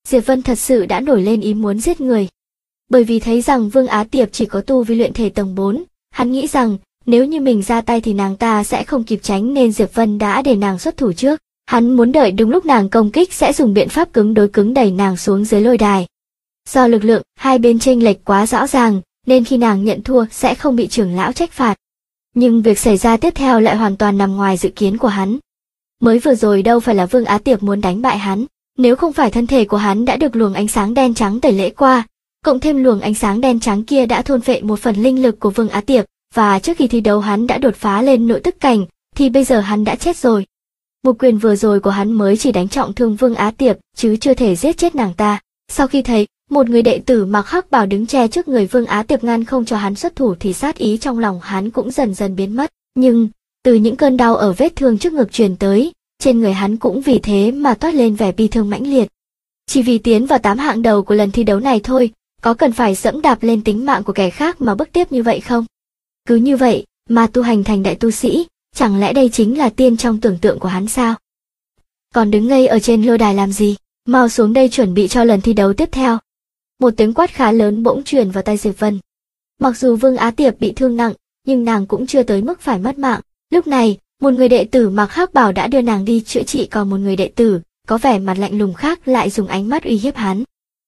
Diệp Vân thật sự đã nổi lên ý muốn giết người. Bởi vì thấy rằng Vương Á Tiệp chỉ có tu vi luyện thể tầng 4, hắn nghĩ rằng nếu như mình ra tay thì nàng ta sẽ không kịp tránh nên Diệp Vân đã để nàng xuất thủ trước. Hắn muốn đợi đúng lúc nàng công kích sẽ dùng biện pháp cứng đối cứng đẩy nàng xuống dưới lôi đài. Do lực lượng hai bên chênh lệch quá rõ ràng, nên khi nàng nhận thua sẽ không bị trưởng lão trách phạt. Nhưng việc xảy ra tiếp theo lại hoàn toàn nằm ngoài dự kiến của hắn. Mới vừa rồi đâu phải là Vương Á Tiệp muốn đánh bại hắn, nếu không phải thân thể của hắn đã được luồng ánh sáng đen trắng tẩy lễ qua, cộng thêm luồng ánh sáng đen trắng kia đã thôn phệ một phần linh lực của Vương Á Tiệp, và trước khi thi đấu hắn đã đột phá lên nội tức cảnh, thì bây giờ hắn đã chết rồi. Một quyền vừa rồi của hắn mới chỉ đánh trọng thương Vương Á Tiệp, chứ chưa thể giết chết nàng ta. Sau khi thấy một người đệ tử mặc hắc bào đứng che trước người Vương Á Tiệp ngăn không cho hắn xuất thủ thì sát ý trong lòng hắn cũng dần dần biến mất. Nhưng từ những cơn đau ở vết thương trước ngực truyền tới, trên người hắn cũng vì thế mà toát lên vẻ bi thương mãnh liệt. Chỉ vì tiến vào 8 hạng đầu của lần thi đấu này thôi, có cần phải dẫm đạp lên tính mạng của kẻ khác mà bước tiếp như vậy không? Cứ như vậy mà tu hành thành đại tu sĩ, chẳng lẽ đây chính là tiên trong tưởng tượng của hắn sao? Còn đứng ngây ở trên lôi đài làm gì? Mau xuống đây chuẩn bị cho lần thi đấu tiếp theo. Một tiếng quát khá lớn bỗng truyền vào tai Diệp Vân. Mặc dù Vương Á Tiệp bị thương nặng, nhưng nàng cũng chưa tới mức phải mất mạng. Lúc này, một người đệ tử mặc hắc bào đã đưa nàng đi chữa trị, còn một người đệ tử có vẻ mặt lạnh lùng khác lại dùng ánh mắt uy hiếp hắn.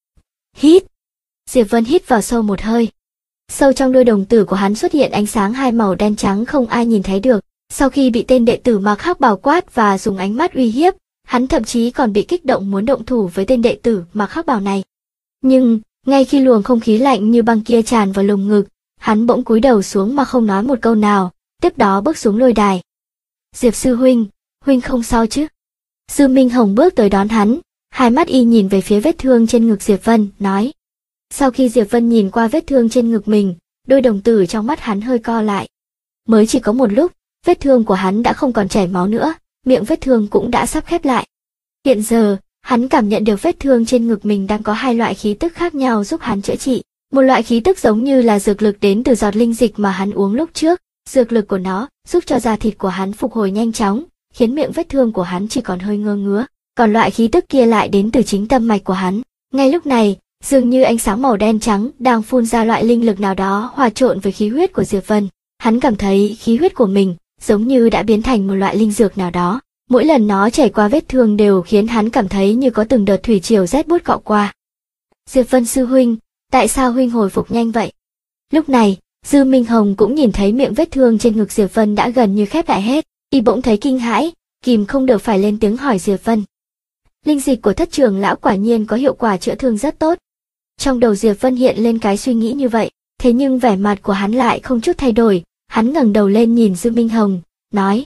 Hít! Diệp Vân hít vào sâu một hơi. Sâu trong đôi đồng tử của hắn xuất hiện ánh sáng hai màu đen trắng không ai nhìn thấy được. Sau khi bị tên đệ tử mặc hắc bào quát và dùng ánh mắt uy hiếp, hắn thậm chí còn bị kích động muốn động thủ với tên đệ tử mặc hắc bào này. Nhưng, ngay khi luồng không khí lạnh như băng kia tràn vào lồng ngực, hắn bỗng cúi đầu xuống mà không nói một câu nào, tiếp đó bước xuống lôi đài. Diệp sư huynh, huynh không sao chứ? Dư Minh Hồng bước tới đón hắn, hai mắt y nhìn về phía vết thương trên ngực Diệp Vân, nói. Sau khi Diệp Vân nhìn qua vết thương trên ngực mình, đôi đồng tử trong mắt hắn hơi co lại. Mới chỉ có một lúc, vết thương của hắn đã không còn chảy máu nữa, miệng vết thương cũng đã sắp khép lại. Hiện giờ, hắn cảm nhận được vết thương trên ngực mình đang có hai loại khí tức khác nhau giúp hắn chữa trị. Một loại khí tức giống như là dược lực đến từ giọt linh dịch mà hắn uống lúc trước, dược lực của nó giúp cho da thịt của hắn phục hồi nhanh chóng, khiến miệng vết thương của hắn chỉ còn hơi ngơ ngứa. Còn loại khí tức kia lại đến từ chính tâm mạch của hắn. Ngay lúc này, dường như ánh sáng màu đen trắng đang phun ra loại linh lực nào đó hòa trộn với khí huyết của Diệp Vân. Hắn cảm thấy khí huyết của mình giống như đã biến thành một loại linh dược nào đó. Mỗi lần nó chảy qua vết thương đều khiến hắn cảm thấy như có từng đợt thủy triều rét buốt cọ qua. Diệp Vân sư huynh, tại sao huynh hồi phục nhanh vậy? Lúc này, Dư Minh Hồng cũng nhìn thấy miệng vết thương trên ngực Diệp Vân đã gần như khép lại hết, y bỗng thấy kinh hãi, kìm không được phải lên tiếng hỏi Diệp Vân. Linh dịch của Thất trưởng lão quả nhiên có hiệu quả chữa thương rất tốt. Trong đầu Diệp Vân hiện lên cái suy nghĩ như vậy, thế nhưng vẻ mặt của hắn lại không chút thay đổi, hắn ngẩng đầu lên nhìn Dư Minh Hồng, nói.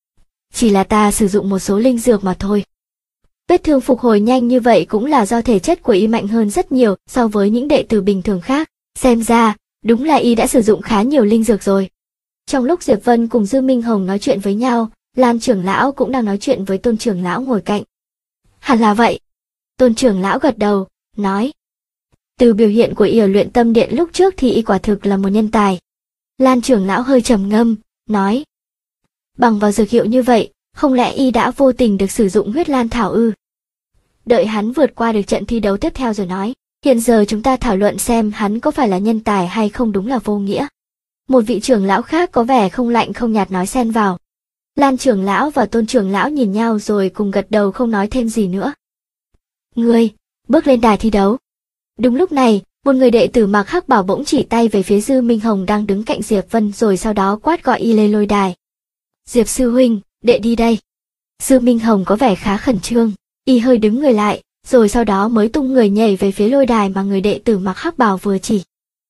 Chỉ là ta sử dụng một số linh dược mà thôi. Vết thương phục hồi nhanh như vậy cũng là do thể chất của y mạnh hơn rất nhiều so với những đệ tử bình thường khác, xem ra, đúng là y đã sử dụng khá nhiều linh dược rồi. Trong lúc Diệp Vân cùng Dư Minh Hồng nói chuyện với nhau, Lan trưởng lão cũng đang nói chuyện với Tôn trưởng lão ngồi cạnh. Hẳn là vậy. Tôn trưởng lão gật đầu, nói. Từ biểu hiện của y ở luyện tâm điện lúc trước thì y quả thực là một nhân tài. Lan trưởng lão hơi trầm ngâm, nói. Bằng vào dược hiệu như vậy, không lẽ y đã vô tình được sử dụng huyết lan thảo ư? Đợi hắn vượt qua được trận thi đấu tiếp theo rồi nói. Hiện giờ chúng ta thảo luận xem hắn có phải là nhân tài hay không đúng là vô nghĩa. Một vị trưởng lão khác có vẻ không lạnh không nhạt nói xen vào. Lan trưởng lão và Tôn trưởng lão nhìn nhau rồi cùng gật đầu không nói thêm gì nữa. Ngươi, bước lên đài thi đấu. Đúng lúc này, một người đệ tử mặc hắc bào bỗng chỉ tay về phía Dư Minh Hồng đang đứng cạnh Diệp Vân rồi sau đó quát gọi y lên lôi đài. Diệp sư huynh, đệ đi đây. Dư Minh Hồng có vẻ khá khẩn trương, y hơi đứng người lại, rồi sau đó mới tung người nhảy về phía lôi đài mà người đệ tử mặc hắc bào vừa chỉ.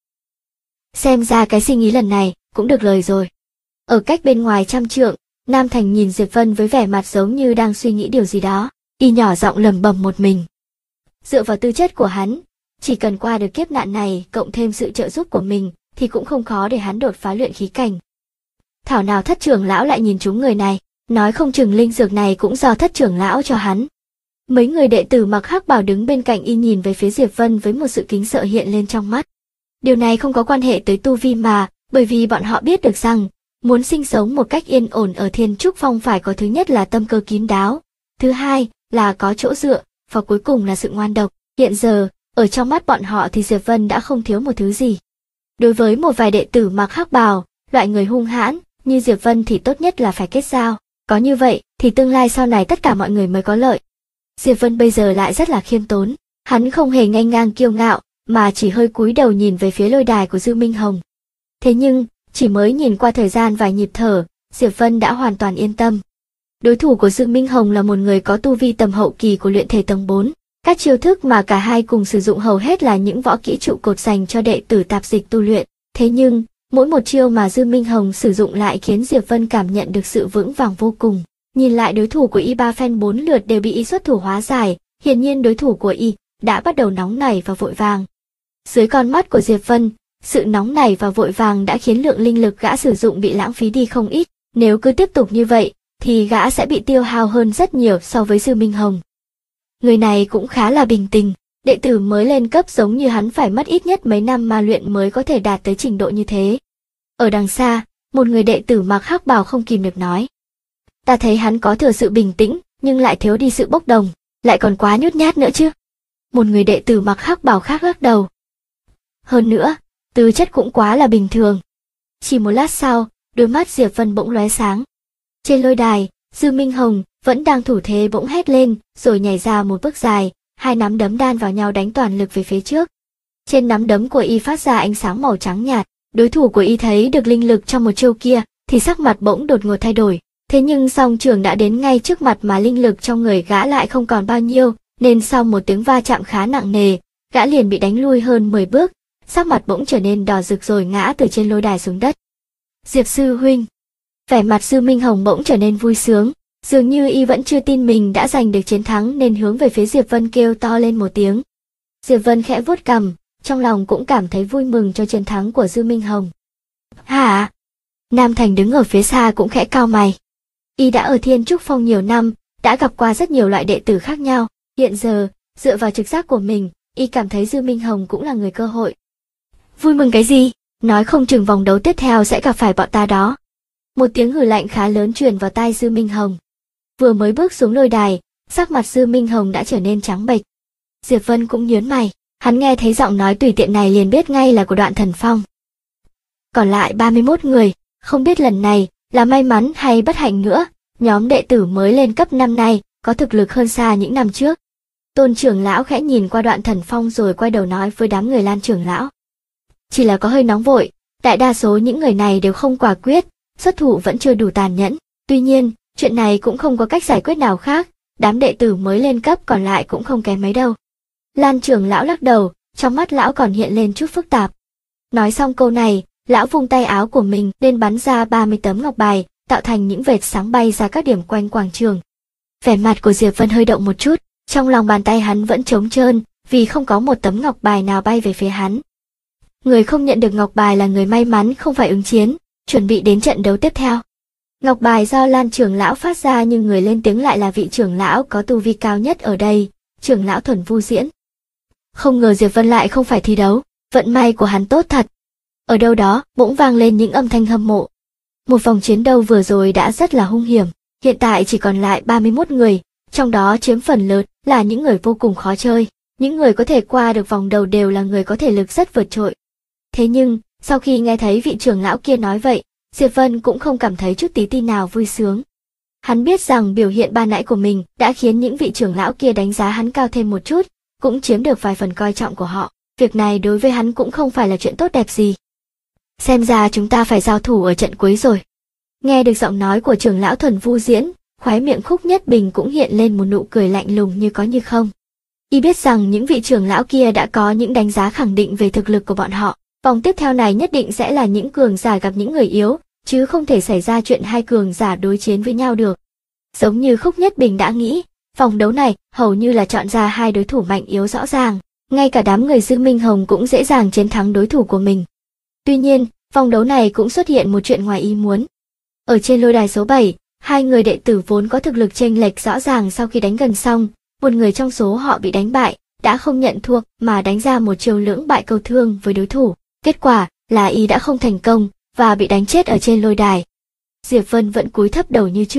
Xem ra cái suy nghĩ lần này cũng được lời rồi. Ở cách bên ngoài 100 trượng, Nam Thành nhìn Diệp Vân với vẻ mặt giống như đang suy nghĩ điều gì đó, y nhỏ giọng lẩm bẩm một mình. Dựa vào tư chất của hắn, chỉ cần qua được kiếp nạn này cộng thêm sự trợ giúp của mình thì cũng không khó để hắn đột phá luyện khí cảnh. Thảo nào Thất trưởng lão lại nhìn trúng người này, nói không chừng linh dược này cũng do Thất trưởng lão cho hắn. Mấy người đệ tử mặc hắc bào đứng bên cạnh y nhìn về phía Diệp Vân với một sự kính sợ hiện lên trong mắt. Điều này không có quan hệ tới tu vi mà, bởi vì bọn họ biết được rằng, muốn sinh sống một cách yên ổn ở Thiên Trúc Phong phải có thứ nhất là tâm cơ kín đáo, thứ hai là có chỗ dựa, và cuối cùng là sự ngoan độc. Hiện giờ, ở trong mắt bọn họ thì Diệp Vân đã không thiếu một thứ gì. Đối với một vài đệ tử mặc hắc bào, loại người hung hãn như Diệp Vân thì tốt nhất là phải kết giao, có như vậy thì tương lai sau này tất cả mọi người mới có lợi. Diệp Vân bây giờ lại rất là khiêm tốn, hắn không hề nghênh ngang kiêu ngạo, mà chỉ hơi cúi đầu nhìn về phía lôi đài của Dư Minh Hồng. Thế nhưng, chỉ mới nhìn qua thời gian vài nhịp thở, Diệp Vân đã hoàn toàn yên tâm. Đối thủ của Dư Minh Hồng là một người có tu vi tầm hậu kỳ của luyện thể tầng 4. Các chiêu thức mà cả hai cùng sử dụng hầu hết là những võ kỹ trụ cột dành cho đệ tử tạp dịch tu luyện. Thế nhưng, mỗi một chiêu mà Dư Minh Hồng sử dụng lại khiến Diệp Vân cảm nhận được sự vững vàng vô cùng. Nhìn lại đối thủ của y 3 phen 4 lượt đều bị y xuất thủ hóa giải, hiển nhiên đối thủ của y đã bắt đầu nóng nảy và vội vàng. Dưới con mắt của Diệp Vân, sự nóng nảy và vội vàng đã khiến lượng linh lực gã sử dụng bị lãng phí đi không ít. Nếu cứ tiếp tục như vậy, thì gã sẽ bị tiêu hao hơn rất nhiều so với Dư Minh Hồng. Người này cũng khá là bình tĩnh, đệ tử mới lên cấp giống như hắn phải mất ít nhất mấy năm ma luyện mới có thể đạt tới trình độ như thế. Ở đằng xa, một người đệ tử mặc hắc bào không kìm được nói. Ta thấy hắn có thừa sự bình tĩnh, nhưng lại thiếu đi sự bốc đồng, lại còn quá nhút nhát nữa chứ. Một người đệ tử mặc hắc bào khác lắc đầu. Hơn nữa, tư chất cũng quá là bình thường. Chỉ một lát sau, đôi mắt Diệp Vân bỗng lóe sáng. Trên lôi đài, Dư Minh Hồng vẫn đang thủ thế bỗng hét lên, rồi nhảy ra một bước dài, hai nắm đấm đan vào nhau đánh toàn lực về phía trước. Trên nắm đấm của y phát ra ánh sáng màu trắng nhạt, đối thủ của y thấy được linh lực trong một chiêu kia, thì sắc mặt bỗng đột ngột thay đổi. Thế nhưng song trường đã đến ngay trước mặt mà linh lực trong người gã lại không còn bao nhiêu, nên sau một tiếng va chạm khá nặng nề, gã liền bị đánh lui hơn 10 bước, sắc mặt bỗng trở nên đỏ rực rồi ngã từ trên lôi đài xuống đất. Diệp sư huynh. Vẻ mặt Dư Minh Hồng bỗng trở nên vui sướng, dường như y vẫn chưa tin mình đã giành được chiến thắng nên hướng về phía Diệp Vân kêu to lên một tiếng. Diệp Vân khẽ vuốt cằm, trong lòng cũng cảm thấy vui mừng cho chiến thắng của Dư Minh Hồng. Hả? Nam Thành đứng ở phía xa cũng khẽ cau mày. Y đã ở Thiên Trúc Phong nhiều năm, đã gặp qua rất nhiều loại đệ tử khác nhau, hiện giờ, dựa vào trực giác của mình, y cảm thấy Dư Minh Hồng cũng là người cơ hội. Vui mừng cái gì? Nói không chừng vòng đấu tiếp theo sẽ gặp phải bọn ta đó. Một tiếng hừ lạnh khá lớn truyền vào tai Dư Minh Hồng. Vừa mới bước xuống lôi đài, sắc mặt Dư Minh Hồng đã trở nên trắng bệch. Diệp Vân cũng nhướng mày, hắn nghe thấy giọng nói tùy tiện này liền biết ngay là của Đoạn Thần Phong. Còn lại 31 người, không biết lần này là may mắn hay bất hạnh nữa, nhóm đệ tử mới lên cấp năm nay có thực lực hơn xa những năm trước. Tôn trưởng lão khẽ nhìn qua Đoạn Thần Phong rồi quay đầu nói với đám người Lan trưởng lão. Chỉ là có hơi nóng vội, đại đa số những người này đều không quả quyết, xuất thủ vẫn chưa đủ tàn nhẫn. Tuy nhiên, chuyện này cũng không có cách giải quyết nào khác, đám đệ tử mới lên cấp còn lại cũng không kém mấy đâu. Lan trưởng lão lắc đầu, trong mắt lão còn hiện lên chút phức tạp. Nói xong câu này, lão vung tay áo của mình lên bắn ra 30 tấm ngọc bài, tạo thành những vệt sáng bay ra các điểm quanh quảng trường. Vẻ mặt của Diệp Vân hơi động một chút, trong lòng bàn tay hắn vẫn trống trơn, vì không có một tấm ngọc bài nào bay về phía hắn. Người không nhận được ngọc bài là người may mắn không phải ứng chiến, chuẩn bị đến trận đấu tiếp theo. Ngọc bài do Lan trưởng lão phát ra nhưng người lên tiếng lại là vị trưởng lão có tu vi cao nhất ở đây, trưởng lão Thuần Vu Diễn. Không ngờ Diệp Vân lại không phải thi đấu, vận may của hắn tốt thật. Ở đâu đó, bỗng vang lên những âm thanh hâm mộ. Một vòng chiến đấu vừa rồi đã rất là hung hiểm, hiện tại chỉ còn lại 31 người, trong đó chiếm phần lớn là những người vô cùng khó chơi. Những người có thể qua được vòng đầu đều là người có thể lực rất vượt trội. Thế nhưng, sau khi nghe thấy vị trưởng lão kia nói vậy, Diệp Vân cũng không cảm thấy chút tí tin nào vui sướng. Hắn biết rằng biểu hiện ban nãy của mình đã khiến những vị trưởng lão kia đánh giá hắn cao thêm một chút, cũng chiếm được vài phần coi trọng của họ. Việc này đối với hắn cũng không phải là chuyện tốt đẹp gì. Xem ra chúng ta phải giao thủ ở trận cuối rồi. Nghe được giọng nói của trưởng lão Thuần Vu Diễn, khóe miệng Khúc Nhất Bình cũng hiện lên một nụ cười lạnh lùng như có như không. Y biết rằng những vị trưởng lão kia đã có những đánh giá khẳng định về thực lực của bọn họ. Vòng tiếp theo này nhất định sẽ là những cường giả gặp những người yếu, chứ không thể xảy ra chuyện hai cường giả đối chiến với nhau được. Giống như Khúc Nhất Bình đã nghĩ, vòng đấu này hầu như là chọn ra hai đối thủ mạnh yếu rõ ràng, ngay cả đám người Dư Minh Hồng cũng dễ dàng chiến thắng đối thủ của mình. Tuy nhiên, vòng đấu này cũng xuất hiện một chuyện ngoài ý muốn. Ở trên lôi đài số 7, hai người đệ tử vốn có thực lực chênh lệch rõ ràng sau khi đánh gần xong, một người trong số họ bị đánh bại, đã không nhận thua mà đánh ra một chiêu lưỡng bại câu thương với đối thủ. Kết quả là y đã không thành công và bị đánh chết ở trên lôi đài. Diệp Vân vẫn cúi thấp đầu như trước,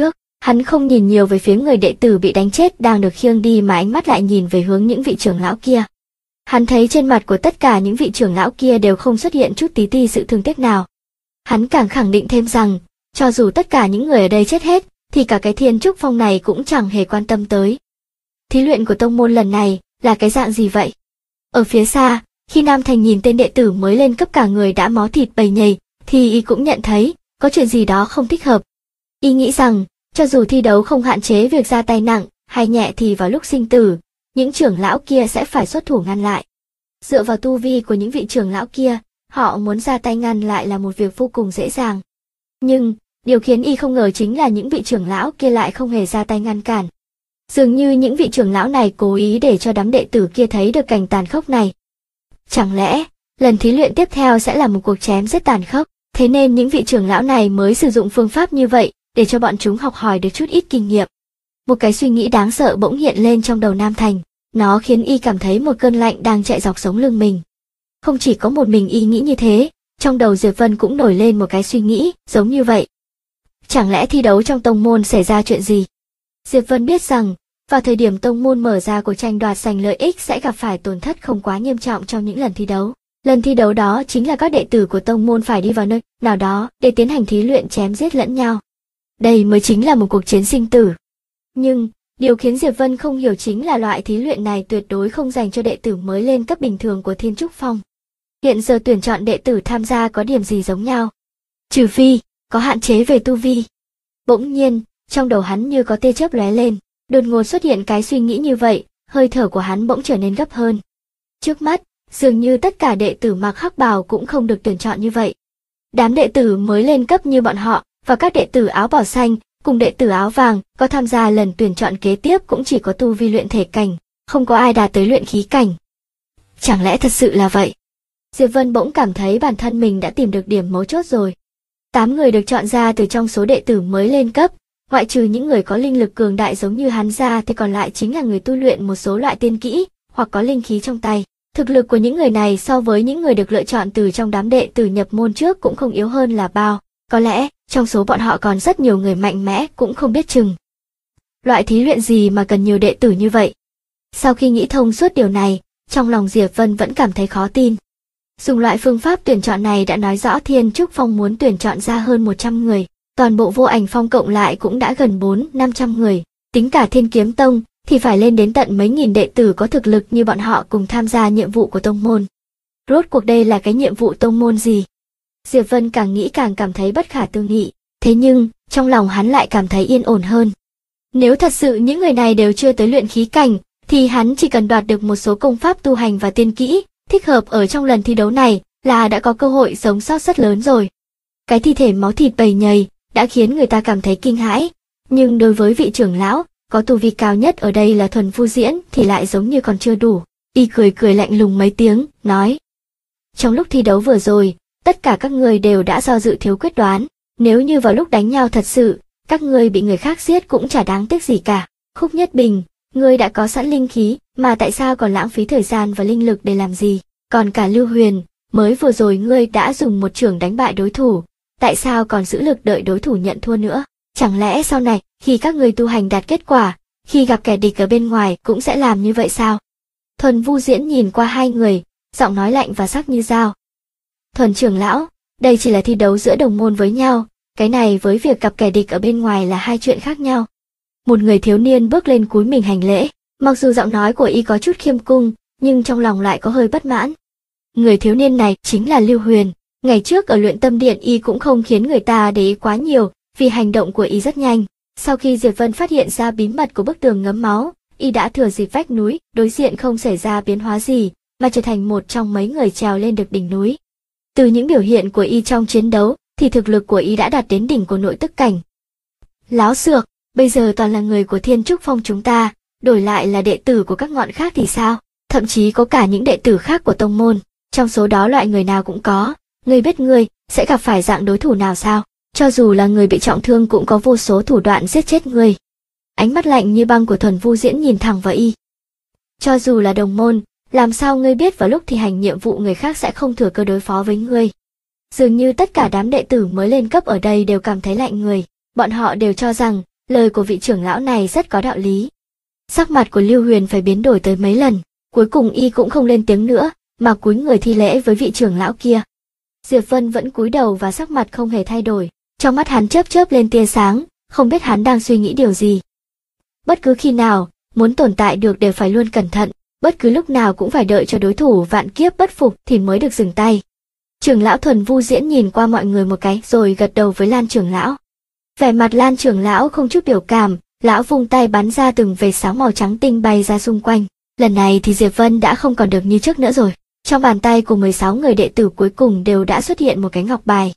Hắn không nhìn nhiều về phía người đệ tử bị đánh chết đang được khiêng đi mà ánh mắt lại nhìn về hướng những vị trưởng lão kia. Hắn thấy trên mặt của tất cả những vị trưởng lão kia đều không xuất hiện chút tí ti sự thương tiếc nào. Hắn càng khẳng định thêm rằng, cho dù tất cả những người ở đây chết hết, thì cả cái Thiên Trúc Phong này cũng chẳng hề quan tâm tới. Thí luyện của tông môn lần này là cái dạng gì vậy? Ở phía xa, khi Nam Thành nhìn tên đệ tử mới lên cấp cả người đã máu thịt bầy nhầy, thì y cũng nhận thấy có chuyện gì đó không thích hợp. Y nghĩ rằng, cho dù thi đấu không hạn chế việc ra tay nặng hay nhẹ thì vào lúc sinh tử, những trưởng lão kia sẽ phải xuất thủ ngăn lại. Dựa vào tu vi của những vị trưởng lão kia, họ muốn ra tay ngăn lại là một việc vô cùng dễ dàng. Nhưng, điều khiến y không ngờ chính là những vị trưởng lão kia lại không hề ra tay ngăn cản. Dường như những vị trưởng lão này cố ý để cho đám đệ tử kia thấy được cảnh tàn khốc này. Chẳng lẽ, lần thí luyện tiếp theo sẽ là một cuộc chém giết tàn khốc, thế nên những vị trưởng lão này mới sử dụng phương pháp như vậy, để cho bọn chúng học hỏi được chút ít kinh nghiệm. Một cái suy nghĩ đáng sợ bỗng hiện lên trong đầu Nam Thành, nó khiến y cảm thấy một cơn lạnh đang chạy dọc sống lưng mình. Không chỉ có một mình y nghĩ như thế, trong đầu Diệp Vân cũng nổi lên một cái suy nghĩ giống như vậy. Chẳng lẽ thi đấu trong tông môn xảy ra chuyện gì? Diệp Vân biết rằng, vào thời điểm tông môn mở ra cuộc tranh đoạt giành lợi ích sẽ gặp phải tổn thất không quá nghiêm trọng trong những lần thi đấu. Lần thi đấu đó chính là các đệ tử của tông môn phải đi vào nơi nào đó để tiến hành thí luyện chém giết lẫn nhau. Đây mới chính là một cuộc chiến sinh tử. Nhưng, điều khiến Diệp Vân không hiểu chính là loại thí luyện này tuyệt đối không dành cho đệ tử mới lên cấp bình thường của Thiên Trúc Phong. Hiện giờ tuyển chọn đệ tử tham gia có điểm gì giống nhau? Trừ phi, có hạn chế về tu vi. Bỗng nhiên, trong đầu hắn như có tia chớp lóe lên, đột ngột xuất hiện cái suy nghĩ như vậy, hơi thở của hắn bỗng trở nên gấp hơn. Trước mắt, dường như tất cả đệ tử mặc hắc bào cũng không được tuyển chọn như vậy. Đám đệ tử mới lên cấp như bọn họ, và các đệ tử áo bào xanh, cùng đệ tử áo vàng, có tham gia lần tuyển chọn kế tiếp cũng chỉ có tu vi luyện thể cảnh, không có ai đạt tới luyện khí cảnh. Chẳng lẽ thật sự là vậy? Diệp Vân bỗng cảm thấy bản thân mình đã tìm được điểm mấu chốt rồi. 8 người được chọn ra từ trong số đệ tử mới lên cấp, ngoại trừ những người có linh lực cường đại giống như hắn ra thì còn lại chính là người tu luyện một số loại tiên kỹ, hoặc có linh khí trong tay. Thực lực của những người này so với những người được lựa chọn từ trong đám đệ tử nhập môn trước cũng không yếu hơn là bao. Có lẽ, trong số bọn họ còn rất nhiều người mạnh mẽ cũng không biết chừng. Loại thí luyện gì mà cần nhiều đệ tử như vậy? Sau khi nghĩ thông suốt điều này, trong lòng Diệp Vân vẫn cảm thấy khó tin. Dùng loại phương pháp tuyển chọn này đã nói rõ Thiên Trúc Phong muốn tuyển chọn ra hơn 100 người, toàn bộ Vô Ảnh Phong cộng lại cũng đã gần 400-500 người, tính cả Thiên Kiếm Tông thì phải lên đến tận mấy nghìn đệ tử có thực lực như bọn họ cùng tham gia nhiệm vụ của tông môn. Rốt cuộc đây là cái nhiệm vụ tông môn gì? Diệp Vân càng nghĩ càng cảm thấy bất khả tư nghị, thế nhưng, trong lòng hắn lại cảm thấy yên ổn hơn. Nếu thật sự những người này đều chưa tới luyện khí cảnh, thì hắn chỉ cần đoạt được một số công pháp tu hành và tiên kỹ, thích hợp ở trong lần thi đấu này, là đã có cơ hội sống sót rất lớn rồi. Cái thi thể máu thịt bầy nhầy, đã khiến người ta cảm thấy kinh hãi, nhưng đối với vị trưởng lão, có tu vi cao nhất ở đây là Thuần Vu Diễn thì lại giống như còn chưa đủ, y cười lạnh lùng mấy tiếng, nói. Trong lúc thi đấu vừa rồi, tất cả các ngươi đều đã do dự thiếu quyết đoán, nếu như vào lúc đánh nhau thật sự, các ngươi bị người khác giết cũng chả đáng tiếc gì cả. Khúc Nhất Bình, ngươi đã có sẵn linh khí, mà tại sao còn lãng phí thời gian và linh lực để làm gì? Còn cả Lưu Huyền, mới vừa rồi ngươi đã dùng một chưởng đánh bại đối thủ, tại sao còn giữ lực đợi đối thủ nhận thua nữa? Chẳng lẽ sau này, khi các ngươi tu hành đạt kết quả, khi gặp kẻ địch ở bên ngoài cũng sẽ làm như vậy sao? Thuần Vu Diễn nhìn qua hai người, giọng nói lạnh và sắc như dao. Thuần trưởng lão, đây chỉ là thi đấu giữa đồng môn với nhau, cái này với việc gặp kẻ địch ở bên ngoài là hai chuyện khác nhau. Một người thiếu niên bước lên cúi mình hành lễ, mặc dù giọng nói của y có chút khiêm cung, nhưng trong lòng lại có hơi bất mãn. Người thiếu niên này chính là Lưu Huyền, ngày trước ở Luyện Tâm Điện y cũng không khiến người ta để ý quá nhiều, vì hành động của y rất nhanh. Sau khi Diệp Vân phát hiện ra bí mật của bức tường ngấm máu, y đã thừa dịp vách núi đối diện không xảy ra biến hóa gì, mà trở thành một trong mấy người trèo lên được đỉnh núi. Từ những biểu hiện của y trong chiến đấu, thì thực lực của y đã đạt đến đỉnh của nội tức cảnh. Láo xược, bây giờ toàn là người của Thiên Trúc Phong chúng ta, đổi lại là đệ tử của các ngọn khác thì sao? Thậm chí có cả những đệ tử khác của tông môn, trong số đó loại người nào cũng có. Ngươi biết ngươi sẽ gặp phải dạng đối thủ nào sao? Cho dù là người bị trọng thương cũng có vô số thủ đoạn giết chết ngươi. Ánh mắt lạnh như băng của Thuần Vu Diễn nhìn thẳng vào y. Cho dù là đồng môn, làm sao ngươi biết vào lúc thi hành nhiệm vụ người khác sẽ không thừa cơ đối phó với ngươi? Dường như tất cả đám đệ tử mới lên cấp ở đây đều cảm thấy lạnh người, bọn họ đều cho rằng Lời của vị trưởng lão này rất có đạo lý. Sắc mặt của Lưu Huyền phải biến đổi tới mấy lần, cuối cùng y cũng không lên tiếng nữa, mà cúi người thi lễ với vị trưởng lão kia. Diệp Vân vẫn cúi đầu và sắc mặt không hề thay đổi, trong mắt hắn chớp chớp lên tia sáng, không biết hắn đang suy nghĩ điều gì. Bất cứ khi nào, muốn tồn tại được đều phải luôn cẩn thận, bất cứ lúc nào cũng phải đợi cho đối thủ vạn kiếp bất phục thì mới được dừng tay. Trưởng lão Thuần Vu Diễn nhìn qua mọi người một cái rồi gật đầu với Lan trưởng lão. Vẻ mặt Lan trưởng lão không chút biểu cảm, lão vung tay bắn ra từng vệt sáng màu trắng tinh bay ra xung quanh. Lần này thì Diệp Vân đã không còn được như trước nữa rồi. Trong bàn tay của 16 người đệ tử cuối cùng đều đã xuất hiện một cái ngọc bài.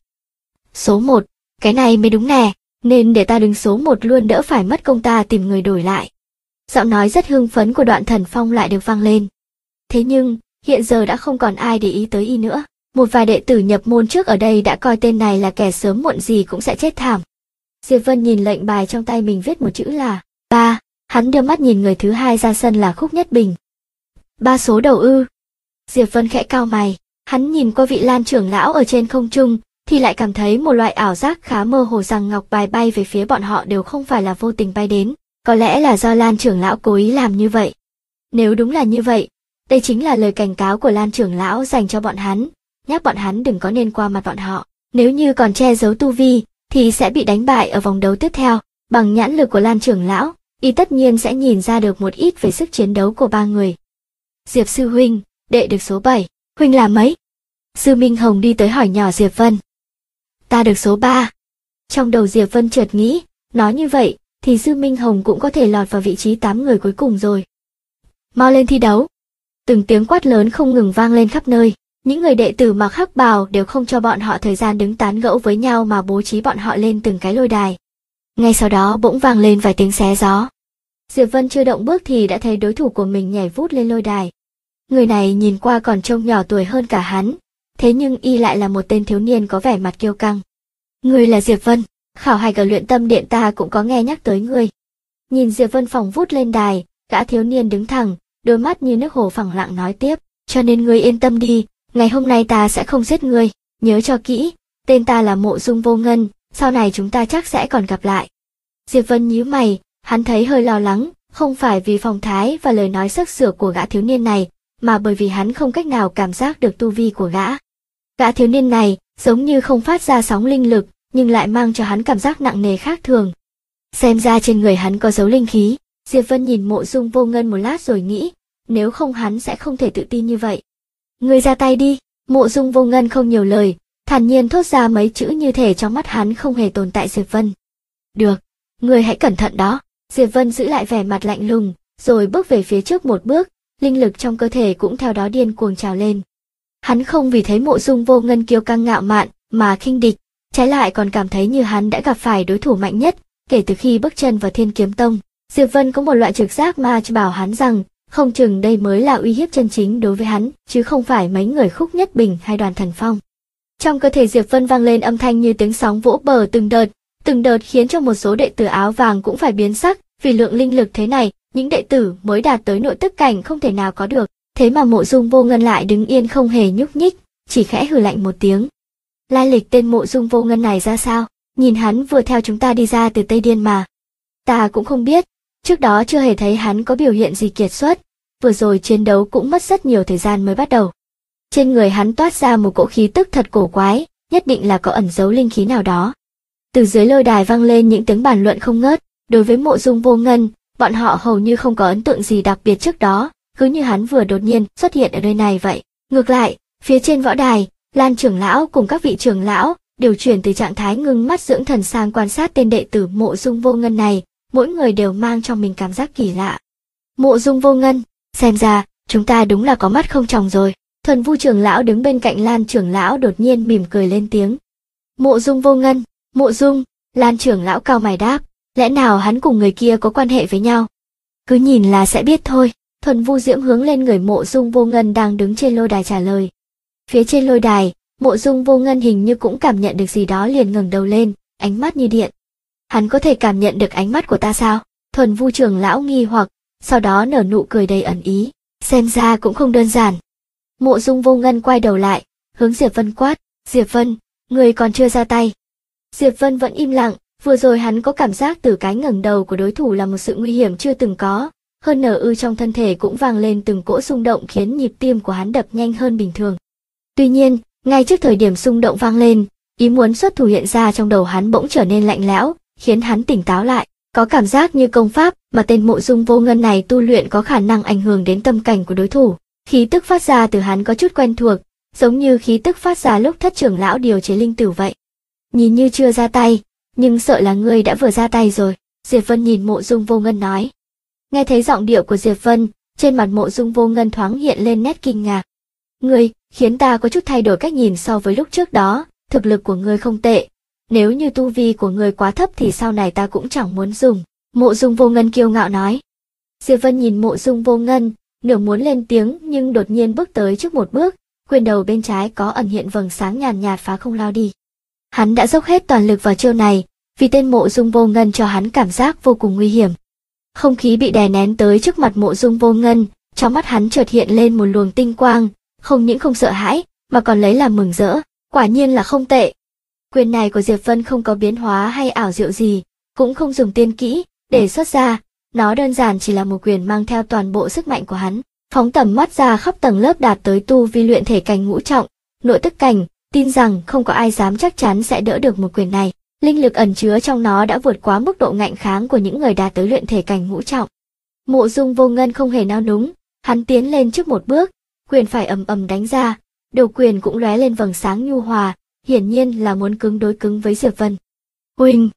Số 1, cái này mới đúng nè, nên để ta đứng số 1 luôn đỡ phải mất công ta tìm người đổi lại. Giọng nói rất hưng phấn của Đoạn Thần Phong lại được vang lên. Thế nhưng, hiện giờ đã không còn ai để ý tới y nữa. Một vài đệ tử nhập môn trước ở đây đã coi tên này là kẻ sớm muộn gì cũng sẽ chết thảm. Diệp Vân nhìn lệnh bài trong tay mình viết một chữ là 3, hắn đưa mắt nhìn người thứ hai ra sân là Khúc Nhất Bình. 3 số đầu ư? Diệp Vân khẽ cau mày, hắn nhìn qua vị Lan trưởng lão ở trên không trung, thì lại cảm thấy một loại ảo giác khá mơ hồ rằng ngọc bài bay về phía bọn họ đều không phải là vô tình bay đến, có lẽ là do Lan trưởng lão cố ý làm như vậy. Nếu đúng là như vậy, đây chính là lời cảnh cáo của Lan trưởng lão dành cho bọn hắn, nhắc bọn hắn đừng có nên qua mặt bọn họ, nếu như còn che giấu tu vi, thì sẽ bị đánh bại ở vòng đấu tiếp theo. Bằng nhãn lực của Lan trưởng lão, y tất nhiên sẽ nhìn ra được một ít về sức chiến đấu của ba người. Diệp sư huynh, đệ được số 7, huynh là mấy? Sư Minh Hồng đi tới hỏi nhỏ Diệp Vân. Ta được số 3. Trong đầu Diệp Vân chợt nghĩ, nói như vậy, thì Sư Minh Hồng cũng có thể lọt vào vị trí 8 người cuối cùng rồi. Mau lên thi đấu. Từng tiếng quát lớn không ngừng vang lên khắp nơi. Những người đệ tử mặc hắc bào đều không cho bọn họ thời gian đứng tán gẫu với nhau mà bố trí bọn họ lên từng cái lôi đài. Ngay sau đó bỗng vang lên vài tiếng xé gió. Diệp Vân chưa động bước thì đã thấy đối thủ của mình nhảy vút lên lôi đài. Người này nhìn qua còn trông nhỏ tuổi hơn cả hắn, thế nhưng y lại là một tên thiếu niên có vẻ mặt kiêu căng. Ngươi là Diệp Vân, khảo hạch ở Luyện Tâm Điện ta cũng có nghe nhắc tới ngươi. Nhìn Diệp Vân phóng vút lên đài, gã thiếu niên đứng thẳng, đôi mắt như nước hồ phẳng lặng nói tiếp, cho nên ngươi yên tâm đi, ngày hôm nay ta sẽ không giết ngươi, nhớ cho kỹ, tên ta là Mộ Dung Vô Ngân, sau này chúng ta chắc sẽ còn gặp lại. Diệp Vân nhíu mày, hắn thấy hơi lo lắng, không phải vì phong thái và lời nói sắc sược của gã thiếu niên này, mà bởi vì hắn không cách nào cảm giác được tu vi của gã. Gã thiếu niên này giống như không phát ra sóng linh lực, nhưng lại mang cho hắn cảm giác nặng nề khác thường. Xem ra trên người hắn có dấu linh khí. Diệp Vân nhìn Mộ Dung Vô Ngân một lát rồi nghĩ, nếu không hắn sẽ không thể tự tin như vậy. Ngươi ra tay đi. Mộ Dung Vô Ngân không nhiều lời, thản nhiên thốt ra mấy chữ như thể trong mắt hắn không hề tồn tại Diệp Vân. Được, ngươi hãy cẩn thận đó. Diệp Vân giữ lại vẻ mặt lạnh lùng, rồi bước về phía trước một bước, linh lực trong cơ thể cũng theo đó điên cuồng trào lên. Hắn không vì thấy Mộ Dung Vô Ngân kiêu căng ngạo mạn mà khinh địch, trái lại còn cảm thấy như hắn đã gặp phải đối thủ mạnh nhất kể từ khi bước chân vào Thiên Kiếm Tông. Diệp Vân có một loại trực giác mà bảo hắn rằng, không chừng đây mới là uy hiếp chân chính đối với hắn, chứ không phải mấy người Khúc Nhất Bình hay Đoàn Thần Phong. Trong cơ thể Diệp Vân vang lên âm thanh như tiếng sóng vỗ bờ từng đợt khiến cho một số đệ tử áo vàng cũng phải biến sắc, vì lượng linh lực thế này, những đệ tử mới đạt tới nội tức cảnh không thể nào có được, thế mà Mộ Dung Vô Ngân lại đứng yên không hề nhúc nhích, chỉ khẽ hừ lạnh một tiếng. Lai lịch tên Mộ Dung Vô Ngân này ra sao? Nhìn hắn vừa theo chúng ta đi ra từ Tây Điên mà. Ta cũng không biết, trước đó chưa hề thấy hắn có biểu hiện gì kiệt xuất, vừa rồi chiến đấu cũng mất rất nhiều thời gian mới bắt đầu. Trên người hắn toát ra một cỗ khí tức thật cổ quái, nhất định là có ẩn giấu linh khí nào đó. Từ dưới lôi đài vang lên những tiếng bàn luận không ngớt, đối với Mộ Dung Vô Ngân, bọn họ hầu như không có ấn tượng gì đặc biệt trước đó, cứ như hắn vừa đột nhiên xuất hiện ở nơi này vậy. Ngược lại, phía trên võ đài, Lan trưởng lão cùng các vị trưởng lão đều chuyển từ trạng thái ngưng mắt dưỡng thần sang quan sát tên đệ tử Mộ Dung Vô Ngân này, mỗi người đều mang trong mình cảm giác kỳ lạ. Mộ Dung Vô Ngân, xem ra chúng ta đúng là có mắt không tròng rồi. Thuần Vu trưởng lão đứng bên cạnh Lan trưởng lão đột nhiên mỉm cười lên tiếng. Mộ Dung Vô Ngân, Mộ Dung, Lan trưởng lão cau mày đáp, lẽ nào hắn cùng người kia có quan hệ với nhau? Cứ nhìn là sẽ biết thôi. Thuần Vu Diễm hướng lên người Mộ Dung Vô Ngân đang đứng trên lôi đài trả lời. Phía trên lôi đài, Mộ Dung Vô Ngân hình như cũng cảm nhận được gì đó liền ngẩng đầu lên, ánh mắt như điện. Hắn có thể cảm nhận được ánh mắt của ta sao? Thuần Vu trưởng lão nghi hoặc, sau đó nở nụ cười đầy ẩn ý, xem ra cũng không đơn giản. Mộ Dung Vô Ngân quay đầu lại, hướng Diệp Vân quát, Diệp Vân, người còn chưa ra tay. Diệp Vân vẫn im lặng, Vừa rồi hắn có cảm giác từ cái ngẩng đầu của đối thủ là một sự nguy hiểm chưa từng có, hơn nữa trong thân thể cũng vang lên từng cỗ xung động khiến nhịp tim của hắn đập nhanh hơn bình thường. Tuy nhiên, ngay trước thời điểm xung động vang lên, ý muốn xuất thủ hiện ra trong đầu hắn bỗng trở nên lạnh lẽo, khiến hắn tỉnh táo lại, có cảm giác như công pháp mà tên Mộ Dung Vô Ngân này tu luyện có khả năng ảnh hưởng đến tâm cảnh của đối thủ. Khí tức phát ra từ hắn có chút quen thuộc, giống như khí tức phát ra lúc Thất trưởng lão điều chế linh tử vậy. Nhìn như chưa ra tay, nhưng sợ là ngươi đã vừa ra tay rồi, Diệp Vân nhìn Mộ Dung Vô Ngân nói. Nghe thấy giọng điệu của Diệp Vân, trên mặt Mộ Dung Vô Ngân thoáng hiện lên nét kinh ngạc. Ngươi, khiến ta có chút thay đổi cách nhìn so với lúc trước đó, thực lực của ngươi không tệ. Nếu như tu vi của ngươi quá thấp thì sau này ta cũng chẳng muốn dùng, Mộ Dung Vô Ngân kiêu ngạo nói. Diệp Vân nhìn Mộ Dung Vô Ngân, nửa muốn lên tiếng nhưng đột nhiên bước tới trước một bước, quyền đầu bên trái có ẩn hiện vầng sáng nhàn nhạt phá không lao đi. Hắn đã dốc hết toàn lực vào chiêu này, vì tên Mộ Dung Vô Ngân cho hắn cảm giác vô cùng nguy hiểm. Không khí bị đè nén tới trước mặt Mộ Dung Vô Ngân, trong mắt hắn chợt hiện lên một luồng tinh quang, không những không sợ hãi, mà còn lấy làm mừng rỡ, quả nhiên là không tệ. Quyền này của Diệp Vân không có biến hóa hay ảo diệu gì, cũng không dùng tiên kỹ để xuất ra, nó đơn giản chỉ là một quyền mang theo toàn bộ sức mạnh của hắn, phóng tầm mắt ra khắp tầng lớp đạt tới tu vi luyện thể cảnh ngũ trọng, nội tức cảnh, tin rằng không có ai dám chắc chắn sẽ đỡ được một quyền này. Linh lực ẩn chứa trong nó đã vượt quá mức độ ngạnh kháng của những người đạt tới luyện thể cảnh ngũ trọng. Mộ Dung Vô Ngân không hề nao núng, hắn tiến lên trước một bước, quyền phải ầm ầm đánh ra, đầu quyền cũng lóe lên vầng sáng nhu hòa, hiển nhiên là muốn cứng đối cứng với Diệp Vân. Uỳnh!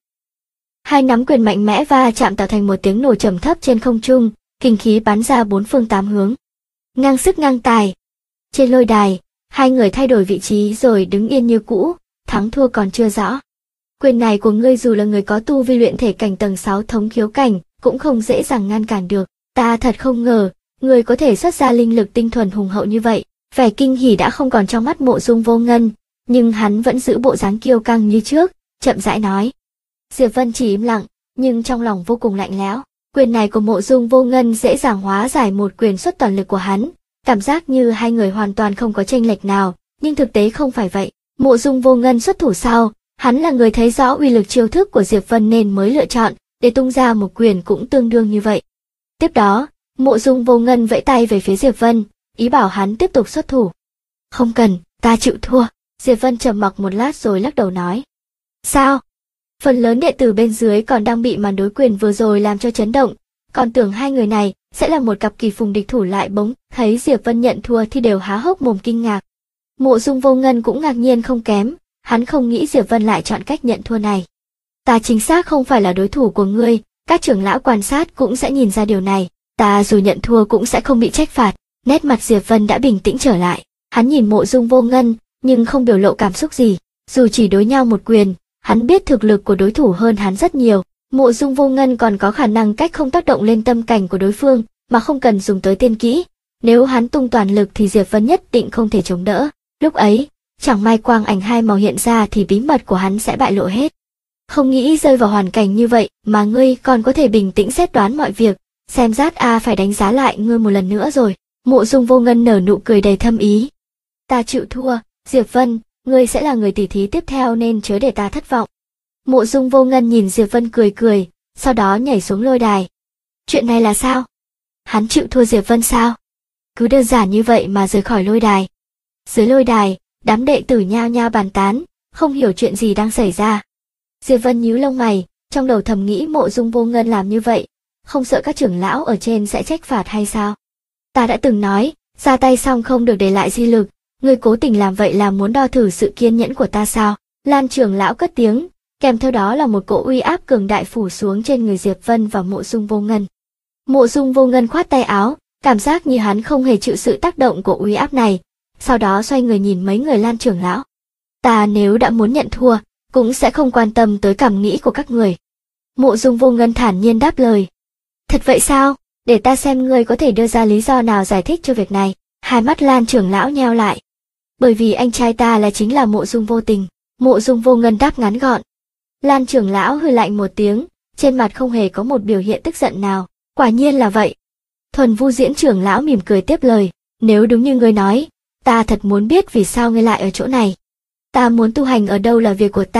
Hai nắm quyền mạnh mẽ va chạm tạo thành một tiếng nổ trầm thấp trên không trung, kinh khí bắn ra bốn phương tám hướng. Ngang sức ngang tài. Trên lôi đài, hai người thay đổi vị trí rồi đứng yên như cũ, thắng thua còn chưa rõ. Quyền này của ngươi dù là người có tu vi luyện thể cảnh tầng 6 thống khiếu cảnh, cũng không dễ dàng ngăn cản được. Ta thật không ngờ, ngươi có thể xuất ra linh lực tinh thuần hùng hậu như vậy. Vẻ kinh hỉ đã không còn trong mắt Mộ Dung Vô Ngân, nhưng hắn vẫn giữ bộ dáng kiêu căng như trước, chậm rãi nói. Diệp Vân chỉ im lặng, nhưng trong lòng vô cùng lạnh lẽo. Quyền này của Mộ Dung Vô Ngân dễ dàng hóa giải một quyền xuất toàn lực của hắn, cảm giác như hai người hoàn toàn không có chênh lệch nào, nhưng thực tế không phải vậy. Mộ Dung Vô Ngân xuất thủ sau, hắn là người thấy rõ uy lực chiêu thức của Diệp Vân nên mới lựa chọn để tung ra một quyền cũng tương đương như vậy. Tiếp đó, Mộ Dung Vô Ngân vẫy tay về phía Diệp Vân, ý bảo hắn tiếp tục xuất thủ. Không cần, ta chịu thua. Diệp Vân trầm mặc một lát rồi lắc đầu nói. Sao? Phần lớn đệ tử bên dưới còn đang bị màn đối quyền vừa rồi làm cho chấn động, còn tưởng hai người này sẽ là một cặp kỳ phùng địch thủ lại bỗng thấy Diệp Vân nhận thua thì đều há hốc mồm kinh ngạc. Mộ Dung Vô Ngân cũng ngạc nhiên không kém, hắn không nghĩ Diệp Vân lại chọn cách nhận thua này. Ta chính xác không phải là đối thủ của ngươi, các trưởng lão quan sát cũng sẽ nhìn ra điều này, ta dù nhận thua cũng sẽ không bị trách phạt. Nét mặt Diệp Vân đã bình tĩnh trở lại, hắn nhìn Mộ Dung Vô Ngân, nhưng không biểu lộ cảm xúc gì, dù chỉ đối nhau một quyền, hắn biết thực lực của đối thủ hơn hắn rất nhiều. Mộ Dung Vô Ngân còn có khả năng cách không tác động lên tâm cảnh của đối phương, mà không cần dùng tới tiên kỹ. Nếu hắn tung toàn lực thì Diệp Vân nhất định không thể chống đỡ. Lúc ấy, chẳng may quang ảnh hai màu hiện ra thì bí mật của hắn sẽ bại lộ hết. Không nghĩ rơi vào hoàn cảnh như vậy mà ngươi còn có thể bình tĩnh xét đoán mọi việc, xem rát phải đánh giá lại ngươi một lần nữa rồi. Mộ Dung Vô Ngân nở nụ cười đầy thâm ý. Ta chịu thua, Diệp Vân, ngươi sẽ là người tỉ thí tiếp theo nên chớ để ta thất vọng. Mộ Dung Vô Ngân nhìn Diệp Vân cười cười, sau đó nhảy xuống lôi đài. Chuyện này là sao? Hắn chịu thua Diệp Vân sao? Cứ đơn giản như vậy mà rời khỏi lôi đài. Dưới lôi đài, đám đệ tử nhao nhao bàn tán, không hiểu chuyện gì đang xảy ra. Diệp Vân nhíu lông mày, trong đầu thầm nghĩ Mộ Dung Vô Ngân làm như vậy, không sợ các trưởng lão ở trên sẽ trách phạt hay sao? Ta đã từng nói, ra tay xong không được để lại di lực, ngươi cố tình làm vậy là muốn đo thử sự kiên nhẫn của ta sao? Lan trưởng lão cất tiếng, kèm theo đó là một cỗ uy áp cường đại phủ xuống trên người Diệp Vân và Mộ Dung Vô Ngân. Mộ Dung Vô Ngân khoát tay áo, cảm giác như hắn không hề chịu sự tác động của uy áp này, sau đó xoay người nhìn mấy người Lan trưởng lão. Ta nếu đã muốn nhận thua, cũng sẽ không quan tâm tới cảm nghĩ của các người. Mộ Dung Vô Ngân thản nhiên đáp lời. Thật vậy sao? Để ta xem ngươi có thể đưa ra lý do nào giải thích cho việc này. Hai mắt Lan trưởng lão nheo lại. Bởi vì anh trai ta là chính là Mộ Dung Vô Tình. Mộ Dung Vô Ngân đáp ngắn gọn. Lan trưởng lão hừ lạnh một tiếng, trên mặt không hề có một biểu hiện tức giận nào. Quả nhiên là vậy. Thuần Vu Diễn trưởng lão mỉm cười tiếp lời. Nếu đúng như ngươi nói, ta thật muốn biết vì sao ngươi lại ở chỗ này. Ta muốn tu hành ở đâu là việc của ta,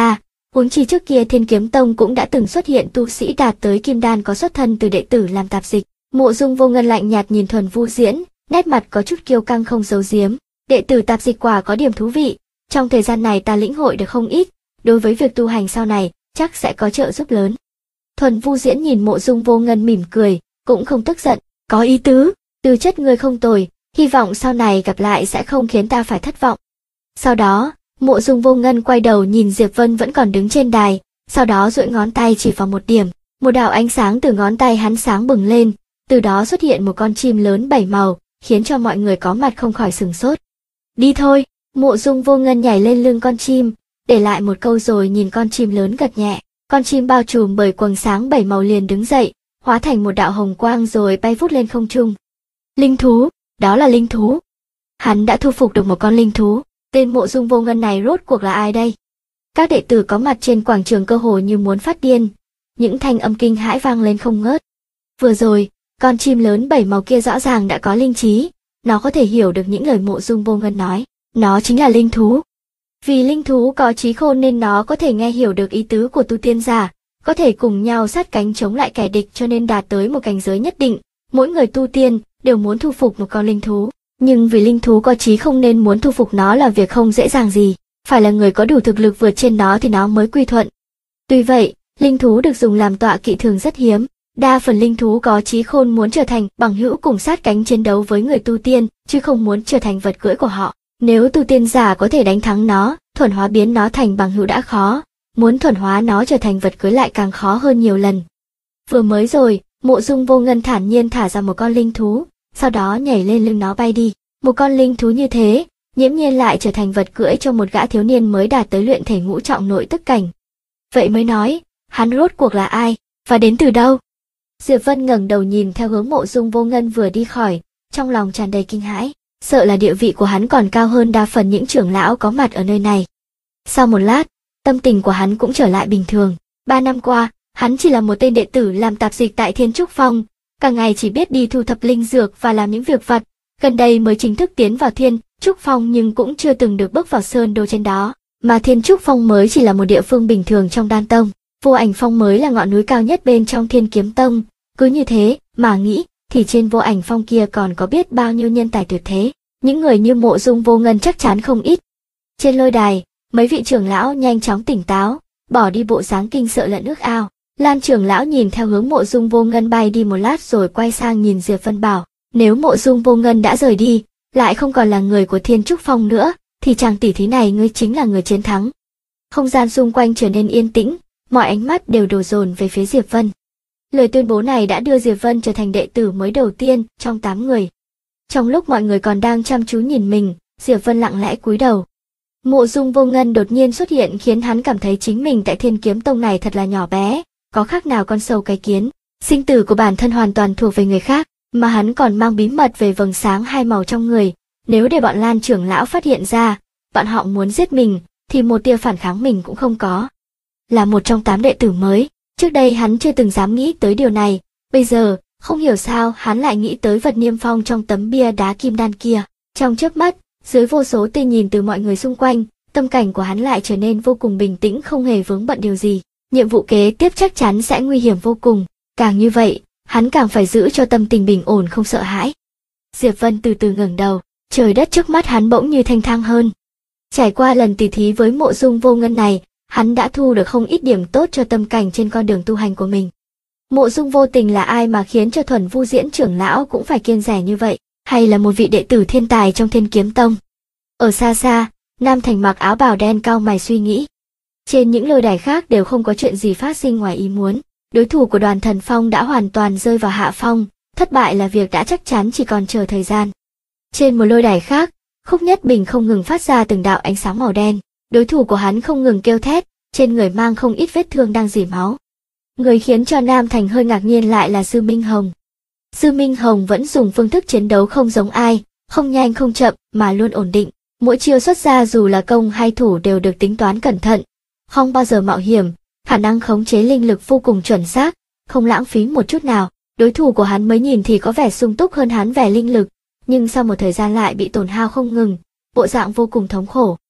Huống chi trước kia Thiên Kiếm Tông cũng đã từng xuất hiện tu sĩ đạt tới kim đan có xuất thân từ đệ tử làm tạp dịch. Mộ Dung Vô Ngân lạnh nhạt nhìn Thuần Vu Diễn, nét mặt có chút kiêu căng không giấu giếm. Đệ tử tạp dịch quả có điểm thú vị, trong thời gian này ta lĩnh hội được không ít, đối với việc tu hành sau này chắc sẽ có trợ giúp lớn. Thuần Vu Diễn nhìn Mộ Dung Vô Ngân mỉm cười, cũng không tức giận, có ý tứ, tư chất ngươi không tồi, hy vọng sau này gặp lại sẽ không khiến ta phải thất vọng. Sau đó, Mộ Dung Vô Ngân quay đầu nhìn Diệp Vân vẫn còn đứng trên đài, sau đó duỗi ngón tay chỉ vào một điểm, một đạo ánh sáng từ ngón tay hắn sáng bừng lên, từ đó xuất hiện một con chim lớn 7 màu, khiến cho mọi người có mặt không khỏi sửng sốt. Đi thôi, Mộ Dung Vô Ngân nhảy lên lưng con chim, để lại một câu rồi nhìn con chim lớn gật nhẹ, con chim bao trùm bởi quầng sáng 7 màu liền đứng dậy, hóa thành một đạo hồng quang rồi bay vút lên không trung. Linh thú, đó là linh thú. Hắn đã thu phục được một con linh thú, tên Mộ Dung Vô Ngân này rốt cuộc là ai đây? Các đệ tử có mặt trên quảng trường cơ hồ như muốn phát điên, những thanh âm kinh hãi vang lên không ngớt. Vừa rồi, con chim lớn 7 màu kia rõ ràng đã có linh trí, nó có thể hiểu được những lời Mộ Dung Vô Ngân nói, nó chính là linh thú. Vì linh thú có trí khôn nên nó có thể nghe hiểu được ý tứ của tu tiên giả, có thể cùng nhau sát cánh chống lại kẻ địch cho nên đạt tới một cảnh giới nhất định, mỗi người tu tiên đều muốn thu phục một con linh thú, nhưng vì linh thú có trí không nên muốn thu phục nó là việc không dễ dàng gì, phải là người có đủ thực lực vượt trên nó thì nó mới quy thuận. Tuy vậy, linh thú được dùng làm tọa kỵ thường rất hiếm, đa phần linh thú có trí khôn muốn trở thành bằng hữu cùng sát cánh chiến đấu với người tu tiên, chứ không muốn trở thành vật cưỡi của họ. Nếu tu tiên giả có thể đánh thắng nó, thuần hóa biến nó thành bằng hữu đã khó, muốn thuần hóa nó trở thành vật cưới lại càng khó hơn nhiều lần. Vừa mới rồi, Mộ Dung Vô Ngân thản nhiên thả ra một con linh thú, sau đó nhảy lên lưng nó bay đi. Một con linh thú như thế, nghiễm nhiên lại trở thành vật cưỡi cho một gã thiếu niên mới đạt tới luyện thể ngũ trọng nội tức cảnh. Vậy mới nói, hắn rốt cuộc là ai, và đến từ đâu? Diệp Vân ngẩng đầu nhìn theo hướng Mộ Dung Vô Ngân vừa đi khỏi, trong lòng tràn đầy kinh hãi, sợ là địa vị của hắn còn cao hơn đa phần những trưởng lão có mặt ở nơi này. Sau một lát, tâm tình của hắn cũng trở lại bình thường. 3 năm qua, hắn chỉ là một tên đệ tử làm tạp dịch tại Thiên Trúc Phong, cả ngày chỉ biết đi thu thập linh dược và làm những việc vặt, gần đây mới chính thức tiến vào Thiên Trúc Phong nhưng cũng chưa từng được bước vào sơn đô trên đó, mà Thiên Trúc Phong mới chỉ là một địa phương bình thường trong Đan Tông, Vô Ảnh Phong mới là ngọn núi cao nhất bên trong Thiên Kiếm Tông, cứ như thế mà nghĩ thì trên Vô Ảnh Phong kia còn có biết bao nhiêu nhân tài tuyệt thế, những người như Mộ Dung Vô Ngân chắc chắn không ít. Trên lôi đài, mấy vị trưởng lão nhanh chóng tỉnh táo, bỏ đi bộ dáng kinh sợ lẫn ước ao. Lan trưởng lão nhìn theo hướng Mộ Dung Vô Ngân bay đi một lát rồi quay sang nhìn Diệp Vân bảo, nếu Mộ Dung Vô Ngân đã rời đi, lại không còn là người của Thiên Trúc Phong nữa, thì chàng tỷ thí này ngươi chính là người chiến thắng. Không gian xung quanh trở nên yên tĩnh, mọi ánh mắt đều đổ dồn về phía Diệp Vân. Lời tuyên bố này đã đưa Diệp Vân trở thành đệ tử mới đầu tiên trong 8 người. Trong lúc mọi người còn đang chăm chú nhìn mình, Diệp Vân lặng lẽ cúi đầu. Mộ Dung Vô Ngân đột nhiên xuất hiện khiến hắn cảm thấy chính mình tại Thiên Kiếm Tông này thật là nhỏ bé, có khác nào con sâu cái kiến. Sinh tử của bản thân hoàn toàn thuộc về người khác, mà hắn còn mang bí mật về vầng sáng 2 màu trong người. Nếu để bọn Lan trưởng lão phát hiện ra, bọn họ muốn giết mình, thì một tia phản kháng mình cũng không có. Là một trong 8 đệ tử mới, trước đây hắn chưa từng dám nghĩ tới điều này, bây giờ, không hiểu sao hắn lại nghĩ tới vật niêm phong trong tấm bia đá kim đan kia. Trong chớp mắt, dưới vô số tia nhìn từ mọi người xung quanh, tâm cảnh của hắn lại trở nên vô cùng bình tĩnh, không hề vướng bận điều gì. Nhiệm vụ kế tiếp chắc chắn sẽ nguy hiểm vô cùng, càng như vậy, hắn càng phải giữ cho tâm tình bình ổn không sợ hãi. Diệp Vân từ từ ngẩng đầu, trời đất trước mắt hắn bỗng như thanh thang hơn. Trải qua lần tỉ thí với Mộ Dung Vô Ngân này, hắn đã thu được không ít điểm tốt cho tâm cảnh trên con đường tu hành của mình. Mộ Dung Vô Tình là ai mà khiến cho Thuần Vu Diễn trưởng lão cũng phải kiêng dè như vậy, hay là một vị đệ tử thiên tài trong Thiên Kiếm Tông? Ở xa xa, Nam Thành mặc áo bào đen cau mày suy nghĩ. Trên những lôi đài khác đều không có chuyện gì phát sinh ngoài ý muốn, đối thủ của Đoàn Thần Phong đã hoàn toàn rơi vào hạ phong, thất bại là việc đã chắc chắn, chỉ còn chờ thời gian. Trên một lôi đài khác, Khúc Nhất Bình không ngừng phát ra từng đạo ánh sáng màu đen, đối thủ của hắn không ngừng kêu thét, trên người mang không ít vết thương đang rỉ máu. Người khiến cho Nam Thành hơi ngạc nhiên lại là Sư Minh Hồng. Sư Minh Hồng vẫn dùng phương thức chiến đấu không giống ai, không nhanh không chậm mà luôn ổn định, mỗi chiêu xuất ra dù là công hay thủ đều được tính toán cẩn thận, không bao giờ mạo hiểm, khả năng khống chế linh lực vô cùng chuẩn xác, không lãng phí một chút nào. Đối thủ của hắn mới nhìn thì có vẻ sung túc hơn hắn về linh lực, nhưng sau một thời gian lại bị tổn hao không ngừng, bộ dạng vô cùng thống khổ.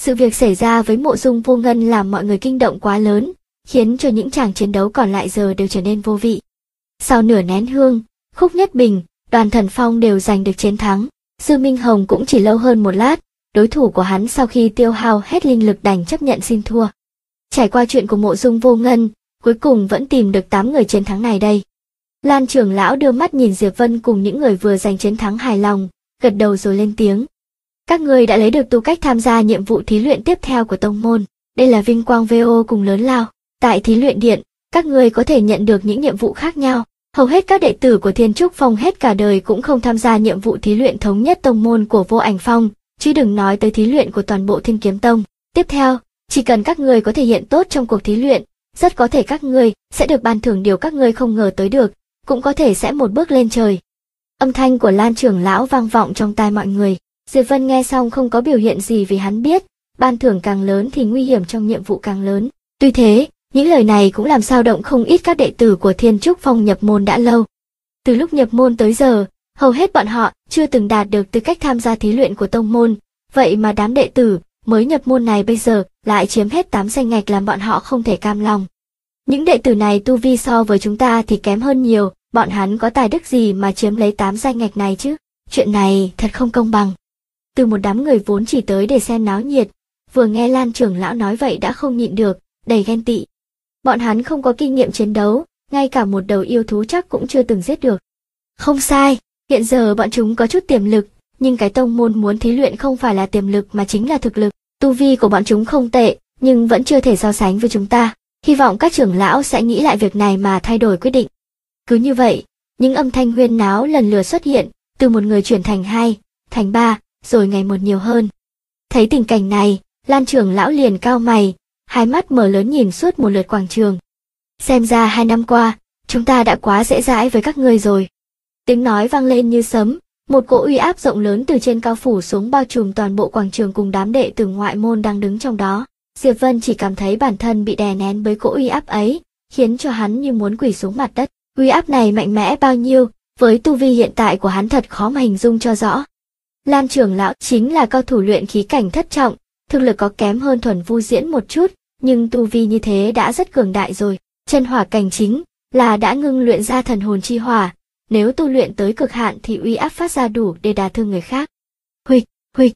Sự việc xảy ra với Mộ Dung Vô Ngân làm mọi người kinh động quá lớn, khiến cho những tràng chiến đấu còn lại giờ đều trở nên vô vị. Sau nửa nén hương, Khúc Nhất Bình, Đoàn Thần Phong đều giành được chiến thắng. Dư Minh Hồng cũng chỉ lâu hơn một lát, đối thủ của hắn sau khi tiêu hao hết linh lực đành chấp nhận xin thua. Trải qua chuyện của Mộ Dung Vô Ngân, cuối cùng vẫn tìm được 8 người chiến thắng này đây. Lan trưởng lão đưa mắt nhìn Diệp Vân cùng những người vừa giành chiến thắng hài lòng, gật đầu rồi lên tiếng. Các người đã lấy được tư cách tham gia nhiệm vụ thí luyện tiếp theo của tông môn, đây là vinh quang vô cùng lớn lao. Tại thí luyện điện, các người có thể nhận được những nhiệm vụ khác nhau. Hầu hết các đệ tử của Thiên Trúc Phong hết cả đời cũng không tham gia nhiệm vụ thí luyện thống nhất tông môn của Vô Ảnh Phong, chứ đừng nói tới thí luyện của toàn bộ Thiên Kiếm Tông. Tiếp theo, chỉ cần các người có thể hiện tốt trong cuộc thí luyện, rất có thể các ngươi sẽ được ban thưởng điều các ngươi không ngờ tới được, cũng có thể sẽ một bước lên trời. Âm thanh của Lan trưởng lão vang vọng trong tai mọi người. Diệp Vân nghe xong không có biểu hiện gì vì hắn biết, ban thưởng càng lớn thì nguy hiểm trong nhiệm vụ càng lớn. Tuy thế, những lời này cũng làm dao động không ít các đệ tử của Thiên Trúc Phong nhập môn đã lâu. Từ lúc nhập môn tới giờ, hầu hết bọn họ chưa từng đạt được tư cách tham gia thí luyện của tông môn, vậy mà đám đệ tử mới nhập môn này bây giờ lại chiếm hết 8 danh ngạch làm bọn họ không thể cam lòng. Những đệ tử này tu vi so với chúng ta thì kém hơn nhiều, bọn hắn có tài đức gì mà chiếm lấy 8 danh ngạch này chứ? Chuyện này thật không công bằng. Từ một đám người vốn chỉ tới để xem náo nhiệt, vừa nghe Lan trưởng lão nói vậy đã không nhịn được, đầy ghen tị. Bọn hắn không có kinh nghiệm chiến đấu, ngay cả một đầu yêu thú chắc cũng chưa từng giết được. Không sai, hiện giờ bọn chúng có chút tiềm lực, nhưng cái tông môn muốn thí luyện không phải là tiềm lực mà chính là thực lực. Tu vi của bọn chúng không tệ, nhưng vẫn chưa thể so sánh với chúng ta. Hy vọng các trưởng lão sẽ nghĩ lại việc này mà thay đổi quyết định. Cứ như vậy, những âm thanh huyên náo lần lượt xuất hiện, từ một người chuyển thành 2, thành 3, rồi ngày một nhiều hơn. Thấy tình cảnh này, Lan trưởng lão liền cau mày, hai mắt mở lớn nhìn suốt một lượt quảng trường. Xem ra 2 năm qua, chúng ta đã quá dễ dãi với các ngươi rồi. Tiếng nói vang lên như sấm, một cỗ uy áp rộng lớn từ trên cao phủ xuống bao trùm toàn bộ quảng trường cùng đám đệ tử ngoại môn đang đứng trong đó. Diệp Vân chỉ cảm thấy bản thân bị đè nén bởi cỗ uy áp ấy, khiến cho hắn như muốn quỳ xuống mặt đất. Uy áp này mạnh mẽ bao nhiêu, với tu vi hiện tại của hắn thật khó mà hình dung cho rõ. Lan trưởng lão chính là cao thủ luyện khí cảnh thất trọng, thực lực có kém hơn Thuần Vu Diễn một chút, nhưng tu vi như thế đã rất cường đại rồi. Chân hỏa cảnh chính là đã ngưng luyện ra thần hồn chi hỏa, nếu tu luyện tới cực hạn thì uy áp phát ra đủ để đả thương người khác. Huỵch, huỵch.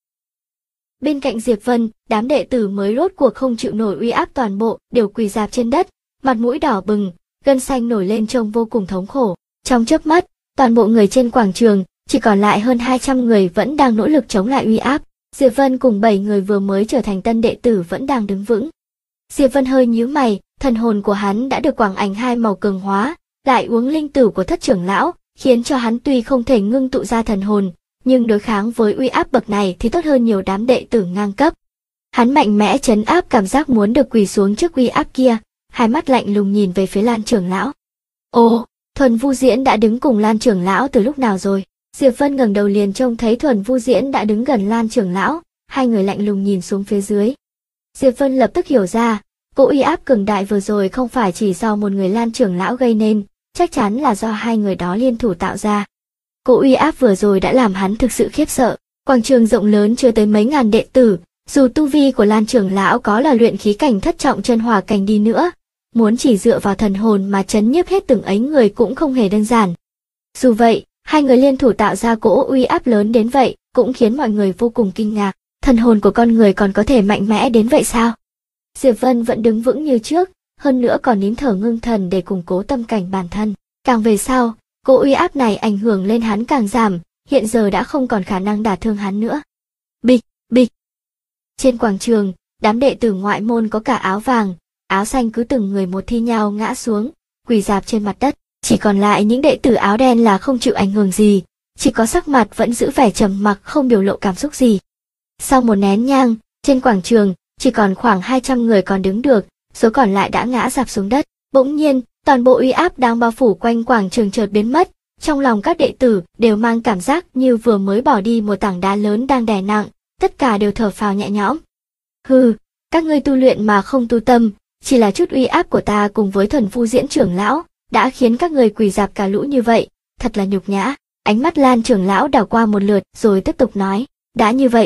Bên cạnh Diệp Vân, đám đệ tử mới rốt cuộc không chịu nổi uy áp toàn bộ đều quỳ rạp trên đất, mặt mũi đỏ bừng, gân xanh nổi lên trông vô cùng thống khổ. Trong chớp mắt, toàn bộ người trên quảng trường, chỉ còn lại hơn 200 người vẫn đang nỗ lực chống lại uy áp. Diệp Vân cùng 7 người vừa mới trở thành tân đệ tử vẫn đang đứng vững. Diệp Vân hơi nhíu mày, thần hồn của hắn đã được quảng ảnh 2 màu cường hóa, lại uống linh tử của thất trưởng lão, khiến cho hắn tuy không thể ngưng tụ ra thần hồn, nhưng đối kháng với uy áp bậc này thì tốt hơn nhiều đám đệ tử ngang cấp. Hắn mạnh mẽ trấn áp cảm giác muốn được quỳ xuống trước uy áp kia, hai mắt lạnh lùng nhìn về phía Lan trưởng lão. Ồ, Thuần Vu Diễn đã đứng cùng Lan trưởng lão từ lúc nào rồi? Diệp Vân ngẩng đầu liền trông thấy Thuần Vu Diễn đã đứng gần Lan trưởng lão, hai người lạnh lùng nhìn xuống phía dưới. Diệp Vân lập tức hiểu ra, cỗ uy áp cường đại vừa rồi không phải chỉ do một người Lan trưởng lão gây nên, chắc chắn là do hai người đó liên thủ tạo ra. Cỗ uy áp vừa rồi đã làm hắn thực sự khiếp sợ. Quảng trường rộng lớn chưa tới mấy ngàn đệ tử, dù tu vi của Lan trưởng lão có là luyện khí cảnh thất trọng chân hỏa cảnh đi nữa, muốn chỉ dựa vào thần hồn mà trấn nhiếp hết từng ấy người cũng không hề đơn giản. Dù vậy, hai người liên thủ tạo ra cỗ uy áp lớn đến vậy, cũng khiến mọi người vô cùng kinh ngạc. Thần hồn của con người còn có thể mạnh mẽ đến vậy sao? Diệp Vân vẫn đứng vững như trước, hơn nữa còn nín thở ngưng thần để củng cố tâm cảnh bản thân. Càng về sau, cỗ uy áp này ảnh hưởng lên hắn càng giảm, hiện giờ đã không còn khả năng đả thương hắn nữa. Bịch, bịch. Trên quảng trường, đám đệ tử ngoại môn có cả áo vàng, áo xanh cứ từng người một thi nhau ngã xuống, quỳ rạp trên mặt đất. Chỉ còn lại những đệ tử áo đen là không chịu ảnh hưởng gì, chỉ có sắc mặt vẫn giữ vẻ trầm mặc không biểu lộ cảm xúc gì. Sau một nén nhang, trên quảng trường, chỉ còn khoảng 200 người còn đứng được, số còn lại đã ngã rạp xuống đất. Bỗng nhiên, toàn bộ uy áp đang bao phủ quanh quảng trường chợt biến mất, trong lòng các đệ tử đều mang cảm giác như vừa mới bỏ đi một tảng đá lớn đang đè nặng, tất cả đều thở phào nhẹ nhõm. Hừ, các ngươi tu luyện mà không tu tâm, chỉ là chút uy áp của ta cùng với Thuần Vu Diễn trưởng lão, đã khiến các người quỳ rạp cả lũ như vậy, thật là nhục nhã. Ánh mắt Lan trưởng lão đảo qua một lượt rồi tiếp tục nói, đã như vậy,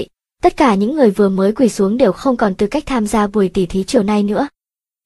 tất cả những người vừa mới quỳ xuống đều không còn tư cách tham gia buổi tỉ thí chiều nay nữa.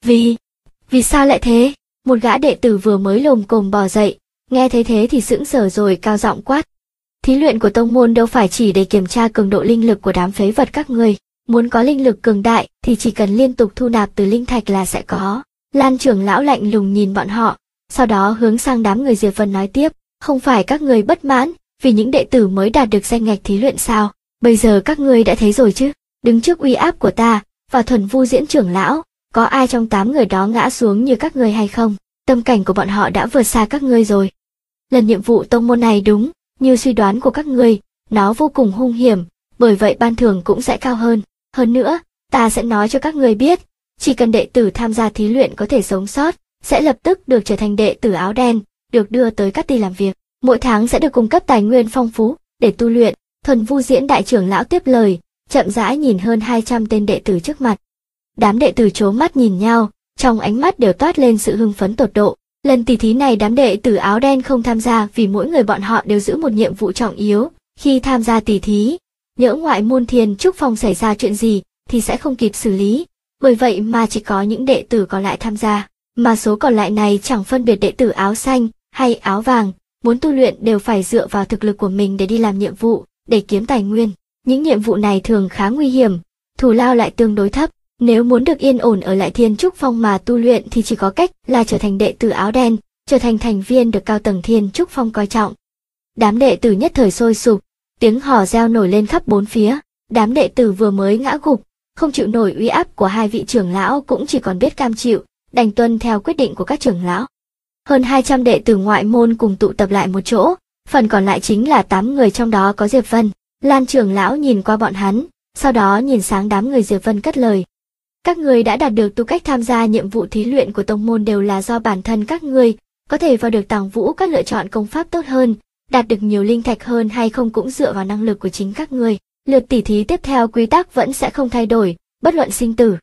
Vì sao lại thế? Một gã đệ tử vừa mới lồm cồm bò dậy, nghe thấy thế thì sững sờ rồi cao giọng quát. Thí luyện của tông môn đâu phải chỉ để kiểm tra cường độ linh lực của đám phế vật các ngươi, muốn có linh lực cường đại thì chỉ cần liên tục thu nạp từ linh thạch là sẽ có. Lan trưởng lão lạnh lùng nhìn bọn họ, sau đó hướng sang đám người Diệp Vân nói tiếp, không phải các ngươi bất mãn vì những đệ tử mới đạt được danh ngạch thí luyện sao? Bây giờ các ngươi đã thấy rồi chứ, đứng trước uy áp của ta và Thuần Vu Diễn trưởng lão, có ai trong 8 người đó ngã xuống như các ngươi hay không? Tâm cảnh của bọn họ đã vượt xa các ngươi rồi. Lần nhiệm vụ tông môn này đúng như suy đoán của các ngươi, nó vô cùng hung hiểm, bởi vậy ban thưởng cũng sẽ cao hơn. Hơn nữa, ta sẽ nói cho các ngươi biết, chỉ cần đệ tử tham gia thí luyện có thể sống sót, sẽ lập tức được trở thành đệ tử áo đen, được đưa tới Cát Ti làm việc. Mỗi tháng sẽ được cung cấp tài nguyên phong phú để tu luyện. Thuần Vu Diễn đại trưởng lão tiếp lời, chậm rãi nhìn hơn 200 tên đệ tử trước mặt. Đám đệ tử trố mắt nhìn nhau, trong ánh mắt đều toát lên sự hưng phấn tột độ. Lần tỉ thí này đám đệ tử áo đen không tham gia vì mỗi người bọn họ đều giữ một nhiệm vụ trọng yếu. Khi tham gia tỉ thí, nhỡ ngoại môn Thiên Trúc Phong xảy ra chuyện gì thì sẽ không kịp xử lý. Bởi vậy mà chỉ có những đệ tử còn lại tham gia. Mà số còn lại này chẳng phân biệt đệ tử áo xanh hay áo vàng, muốn tu luyện đều phải dựa vào thực lực của mình để đi làm nhiệm vụ, để kiếm tài nguyên. Những nhiệm vụ này thường khá nguy hiểm, thù lao lại tương đối thấp. Nếu muốn được yên ổn ở lại Thiên Trúc Phong mà tu luyện thì chỉ có cách là trở thành đệ tử áo đen, trở thành thành viên được cao tầng Thiên Trúc Phong coi trọng. Đám đệ tử nhất thời sôi sục, tiếng hò reo nổi lên khắp bốn phía. Đám đệ tử vừa mới ngã gục, không chịu nổi uy áp của hai vị trưởng lão cũng chỉ còn biết cam chịu, đành tuân theo quyết định của các trưởng lão. Hơn 200 đệ tử ngoại môn cùng tụ tập lại một chỗ, phần còn lại chính là 8 người trong đó có Diệp Vân. Lan trưởng lão nhìn qua bọn hắn, sau đó nhìn sang đám người Diệp Vân cất lời. Các ngươi đã đạt được tư cách tham gia nhiệm vụ thí luyện của tông môn đều là do bản thân các ngươi, có thể vào được Tàng Vũ các lựa chọn công pháp tốt hơn, đạt được nhiều linh thạch hơn hay không cũng dựa vào năng lực của chính các ngươi. Lượt tỉ thí tiếp theo quy tắc vẫn sẽ không thay đổi, bất luận sinh tử.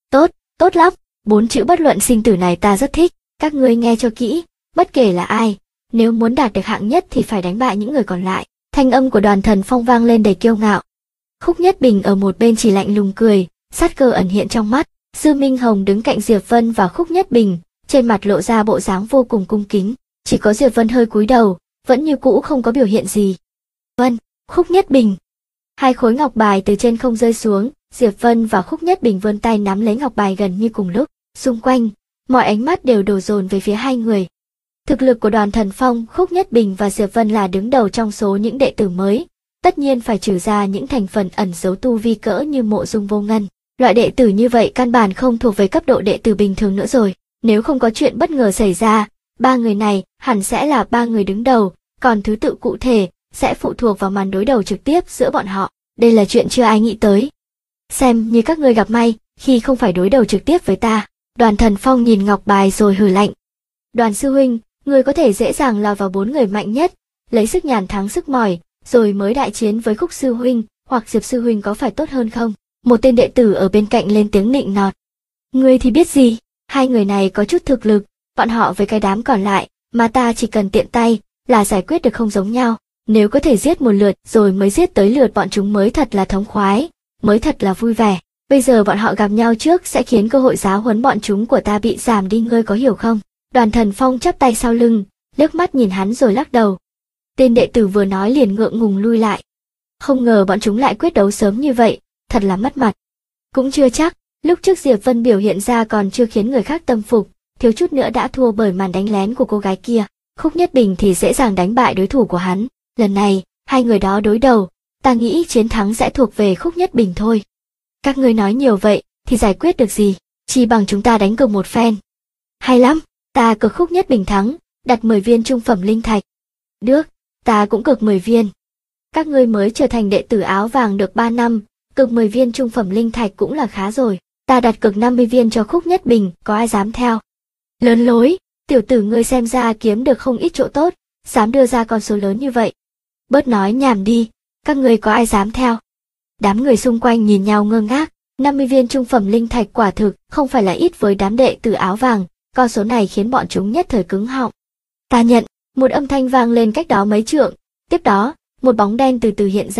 Tốt lắm, 4 chữ bất luận sinh tử này ta rất thích, các ngươi nghe cho kỹ, bất kể là ai, nếu muốn đạt được hạng nhất thì phải đánh bại những người còn lại. Thanh âm của Đoàn Thần Phong vang lên đầy kiêu ngạo. Khúc Nhất Bình ở một bên chỉ lạnh lùng cười, sát cơ ẩn hiện trong mắt. Dư Minh Hồng đứng cạnh Diệp Vân và Khúc Nhất Bình, trên mặt lộ ra bộ dáng vô cùng cung kính, chỉ có Diệp Vân hơi cúi đầu, vẫn như cũ không có biểu hiện gì. Vân, Khúc Nhất Bình. Hai khối ngọc bài từ trên không rơi xuống, Diệp Vân và Khúc Nhất Bình vươn tay nắm lấy ngọc bài gần như cùng lúc. Xung quanh, mọi ánh mắt đều đổ dồn về phía hai người. Thực lực của Đoàn Thần Phong, Khúc Nhất Bình và Diệp Vân là đứng đầu trong số những đệ tử mới, tất nhiên phải trừ ra những thành phần ẩn giấu tu vi cỡ như Mộ Dung Vô Ngân. Loại đệ tử như vậy căn bản không thuộc về cấp độ đệ tử bình thường nữa rồi. Nếu không có chuyện bất ngờ xảy ra, 3 người này hẳn sẽ là 3 người đứng đầu, còn thứ tự cụ thể sẽ phụ thuộc vào màn đối đầu trực tiếp giữa bọn họ. Đây là chuyện chưa ai nghĩ tới. Xem như các ngươi gặp may khi không phải đối đầu trực tiếp với ta. Đoàn Thần Phong nhìn ngọc bài rồi hừ lạnh. Đoàn sư huynh, ngươi có thể dễ dàng lọt vào 4 người mạnh nhất, lấy sức nhàn thắng sức mỏi, rồi mới đại chiến với Khúc sư huynh hoặc Diệp sư huynh có phải tốt hơn không? Một tên đệ tử ở bên cạnh lên tiếng nịnh nọt. Ngươi thì biết gì, hai người này có chút thực lực, bọn họ với cái đám còn lại, mà ta chỉ cần tiện tay là giải quyết được không giống nhau. Nếu có thể giết một lượt rồi mới giết tới lượt bọn chúng mới thật là thống khoái, mới thật là vui vẻ. Bây giờ bọn họ gặp nhau trước sẽ khiến cơ hội giáo huấn bọn chúng của ta bị giảm đi, ngươi có hiểu không? Đoàn Thần Phong chắp tay sau lưng, liếc mắt nhìn hắn rồi lắc đầu. Tên đệ tử vừa nói liền ngượng ngùng lui lại. Không ngờ bọn chúng lại quyết đấu sớm như vậy, thật là mất mặt. Cũng chưa chắc, lúc trước Diệp Vân biểu hiện ra còn chưa khiến người khác tâm phục, thiếu chút nữa đã thua bởi màn đánh lén của cô gái kia. Khúc Nhất Bình thì dễ dàng đánh bại đối thủ của hắn. Lần này, hai người đó đối đầu, ta nghĩ chiến thắng sẽ thuộc về Khúc Nhất Bình thôi. Các ngươi nói nhiều vậy, thì giải quyết được gì, chỉ bằng chúng ta đánh cược một phen. Hay lắm, ta cược Khúc Nhất Bình thắng, đặt 10 viên trung phẩm linh thạch. Được, ta cũng cược 10 viên. Các ngươi mới trở thành đệ tử áo vàng được 3 năm, cược 10 viên trung phẩm linh thạch cũng là khá rồi. Ta đặt cược 50 viên cho Khúc Nhất Bình, có ai dám theo? Lớn lối, tiểu tử ngươi xem ra kiếm được không ít chỗ tốt, dám đưa ra con số lớn như vậy. Bớt nói nhảm đi, các ngươi có ai dám theo? Đám người xung quanh nhìn nhau ngơ ngác, 50 viên trung phẩm linh thạch quả thực không phải là ít với đám đệ tử áo vàng, con số này khiến bọn chúng nhất thời cứng họng. Ta nhận, một âm thanh vang lên cách đó mấy trượng, tiếp đó, một bóng đen từ từ hiện ra,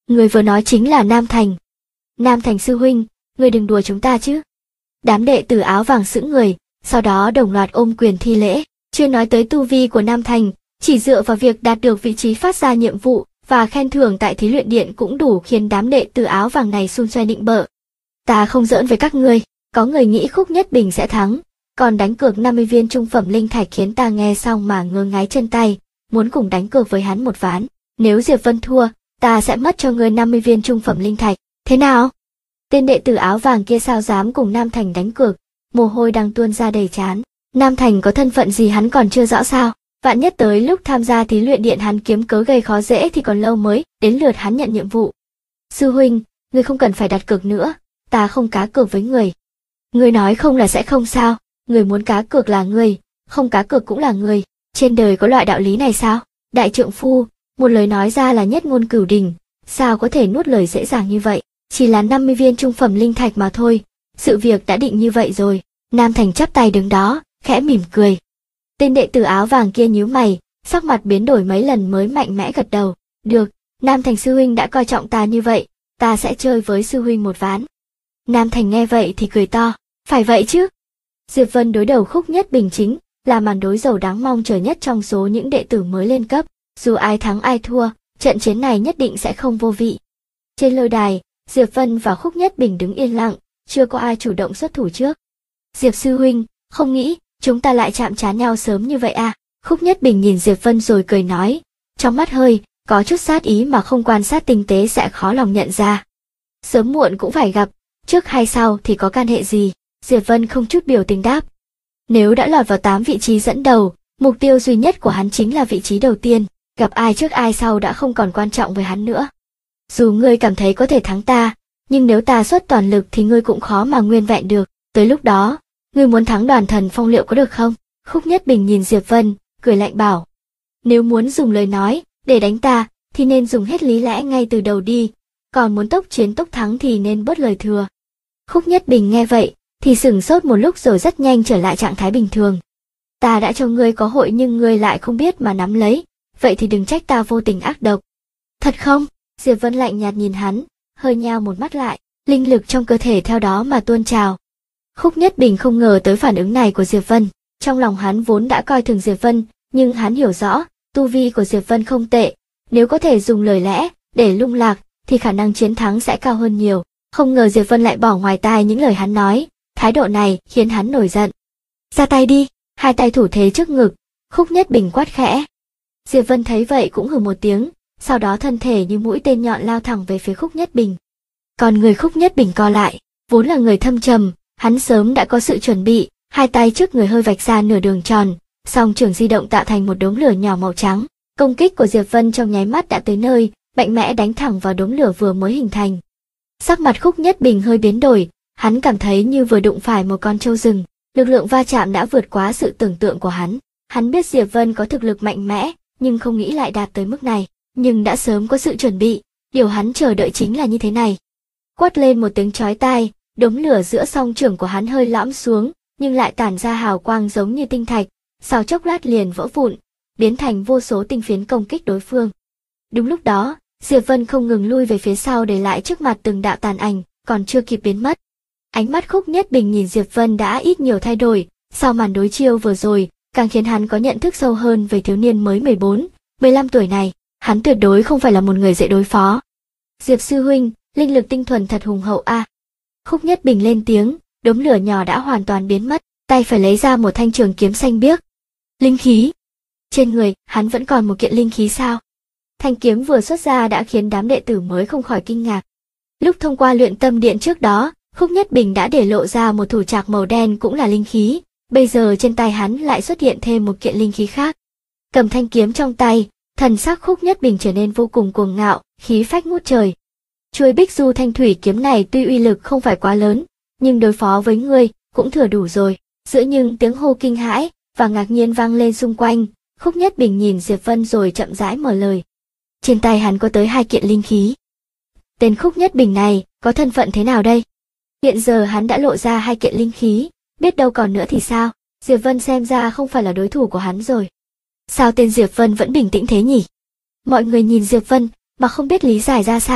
Người vừa nói chính là Nam Thành. Nam Thành sư huynh, người đừng đùa chúng ta chứ. Đám đệ tử áo vàng sững người, sau đó đồng loạt ôm quyền thi lễ. Chưa nói tới tu vi của Nam Thành, chỉ dựa vào việc đạt được vị trí phát ra nhiệm vụ và khen thưởng tại thí luyện điện cũng đủ khiến đám đệ tử áo vàng này xun xoe nịnh bợ. Ta không giỡn với các ngươi, có người nghĩ Khúc Nhất Bình sẽ thắng, còn đánh cược 50 viên trung phẩm linh thạch khiến ta nghe xong mà ngơ ngáy chân tay, muốn cùng đánh cược với hắn một ván. Nếu Diệp Vân thua, ta sẽ mất cho ngươi 50 viên trung phẩm linh thạch. Thế nào? Tên đệ tử áo vàng kia sao dám cùng Nam Thành đánh cược, mồ hôi đang tuôn ra đầy trán. Nam Thành có thân phận gì hắn còn chưa rõ sao? Vạn nhất tới lúc tham gia thí luyện điện hắn kiếm cớ gây khó dễ thì còn lâu mới đến lượt hắn nhận nhiệm vụ. Sư huynh, ngươi không cần phải đặt cược nữa, ta không cá cược với người. Ngươi nói không là sẽ không sao, người muốn cá cược là người, không cá cược cũng là người. Trên đời có loại đạo lý này sao? Đại trượng phu, một lời nói ra là nhất ngôn cửu đình, sao có thể nuốt lời dễ dàng như vậy? Chỉ là 50 viên trung phẩm linh thạch mà thôi, sự việc đã định như vậy rồi. Nam Thành chắp tay đứng đó, khẽ mỉm cười. Tên đệ tử áo vàng kia nhíu mày, sắc mặt biến đổi mấy lần mới mạnh mẽ gật đầu. Được, Nam Thành sư huynh đã coi trọng ta như vậy, ta sẽ chơi với sư huynh một ván. Nam Thành nghe vậy thì cười to, phải vậy chứ? Diệp Vân đối đầu Khúc Nhất Bình chính là màn đối đầu đáng mong chờ nhất trong số những đệ tử mới lên cấp, dù ai thắng ai thua, trận chiến này nhất định sẽ không vô vị. Trên lôi đài, Diệp Vân và Khúc Nhất Bình đứng yên lặng, chưa có ai chủ động xuất thủ trước. Diệp sư huynh, không nghĩ chúng ta lại chạm trán nhau sớm như vậy à? Khúc Nhất Bình nhìn Diệp Vân rồi cười nói, trong mắt hơi có chút sát ý mà không quan sát tinh tế sẽ khó lòng nhận ra. Sớm muộn cũng phải gặp, trước hay sau thì có can hệ gì? Diệp Vân không chút biểu tình đáp. Nếu đã lọt vào 8 vị trí dẫn đầu, mục tiêu duy nhất của hắn chính là vị trí đầu tiên, gặp ai trước ai sau đã không còn quan trọng với hắn nữa. Dù ngươi cảm thấy có thể thắng ta, nhưng nếu ta xuất toàn lực thì ngươi cũng khó mà nguyên vẹn được, tới lúc đó, ngươi muốn thắng Đoàn Thần Phong liệu có được không? Khúc Nhất Bình nhìn Diệp Vân, cười lạnh bảo. Nếu muốn dùng lời nói để đánh ta, thì nên dùng hết lý lẽ ngay từ đầu đi, còn muốn tốc chiến tốc thắng thì nên bớt lời thừa. Khúc Nhất Bình nghe vậy, thì sửng sốt một lúc rồi rất nhanh trở lại trạng thái bình thường. Ta đã cho ngươi có hội nhưng ngươi lại không biết mà nắm lấy, vậy thì đừng trách ta vô tình ác độc. Thật không? Diệp Vân lạnh nhạt nhìn hắn, hơi nheo một mắt lại, linh lực trong cơ thể theo đó mà tuôn trào. Khúc Nhất Bình không ngờ tới phản ứng này của Diệp Vân, trong lòng hắn vốn đã coi thường Diệp Vân, nhưng hắn hiểu rõ, tu vi của Diệp Vân không tệ, nếu có thể dùng lời lẽ để lung lạc thì khả năng chiến thắng sẽ cao hơn nhiều. Không ngờ Diệp Vân lại bỏ ngoài tai những lời hắn nói, thái độ này khiến hắn nổi giận. Ra tay đi, hai tay thủ thế trước ngực, Khúc Nhất Bình quát khẽ. Diệp Vân thấy vậy cũng hừ một tiếng, sau đó thân thể như mũi tên nhọn lao thẳng về phía Khúc Nhất Bình. Còn người Khúc Nhất Bình co lại, vốn là người thâm trầm, hắn sớm đã có sự chuẩn bị, hai tay trước người hơi vạch ra nửa đường tròn, song trường di động tạo thành một đốm lửa nhỏ màu trắng. Công kích của Diệp Vân trong nháy mắt đã tới nơi, mạnh mẽ đánh thẳng vào đốm lửa vừa mới hình thành. Sắc mặt Khúc Nhất Bình hơi biến đổi, hắn cảm thấy như vừa đụng phải một con trâu rừng, lực lượng va chạm đã vượt quá sự tưởng tượng của hắn. Hắn biết Diệp Vân có thực lực mạnh mẽ, nhưng không nghĩ lại đạt tới mức này, nhưng đã sớm có sự chuẩn bị, điều hắn chờ đợi chính là như thế này. Quát lên một tiếng chói tai, đốm lửa giữa song trưởng của hắn hơi lõm xuống, nhưng lại tản ra hào quang giống như tinh thạch, sau chốc lát liền vỡ vụn, biến thành vô số tinh phiến công kích đối phương. Đúng lúc đó, Diệp Vân không ngừng lui về phía sau để lại trước mặt từng đạo tàn ảnh, còn chưa kịp biến mất. Ánh mắt Khúc Nhất Bình nhìn Diệp Vân đã ít nhiều thay đổi, sau màn đối chiêu vừa rồi, càng khiến hắn có nhận thức sâu hơn về thiếu niên mới 14, 15 tuổi này, hắn tuyệt đối không phải là một người dễ đối phó. Diệp sư huynh, linh lực tinh thuần thật hùng hậu a. Khúc Nhất Bình lên tiếng, đốm lửa nhỏ đã hoàn toàn biến mất, tay phải lấy ra một thanh trường kiếm xanh biếc. Linh khí. Trên người, hắn vẫn còn một kiện linh khí sao? Thanh kiếm vừa xuất ra đã khiến đám đệ tử mới không khỏi kinh ngạc. Lúc thông qua luyện tâm điện trước đó, Khúc Nhất Bình đã để lộ ra một thủ trạc màu đen cũng là linh khí, bây giờ trên tay hắn lại xuất hiện thêm một kiện linh khí khác. Cầm thanh kiếm trong tay, thần sắc Khúc Nhất Bình trở nên vô cùng cuồng ngạo, khí phách ngút trời. Chuôi Bích Du Thanh Thủy kiếm này tuy uy lực không phải quá lớn, nhưng đối phó với ngươi cũng thừa đủ rồi. Giữa những tiếng hô kinh hãi và ngạc nhiên vang lên xung quanh, Khúc Nhất Bình nhìn Diệp Vân rồi chậm rãi mở lời. Trên tay hắn có tới 2 kiện linh khí. Tên Khúc Nhất Bình này có thân phận thế nào đây? Hiện giờ hắn đã lộ ra 2 kiện linh khí, biết đâu còn nữa thì sao? Diệp Vân xem ra không phải là đối thủ của hắn rồi. Sao tên Diệp Vân vẫn bình tĩnh thế nhỉ? Mọi người nhìn Diệp Vân mà không biết lý giải ra sao,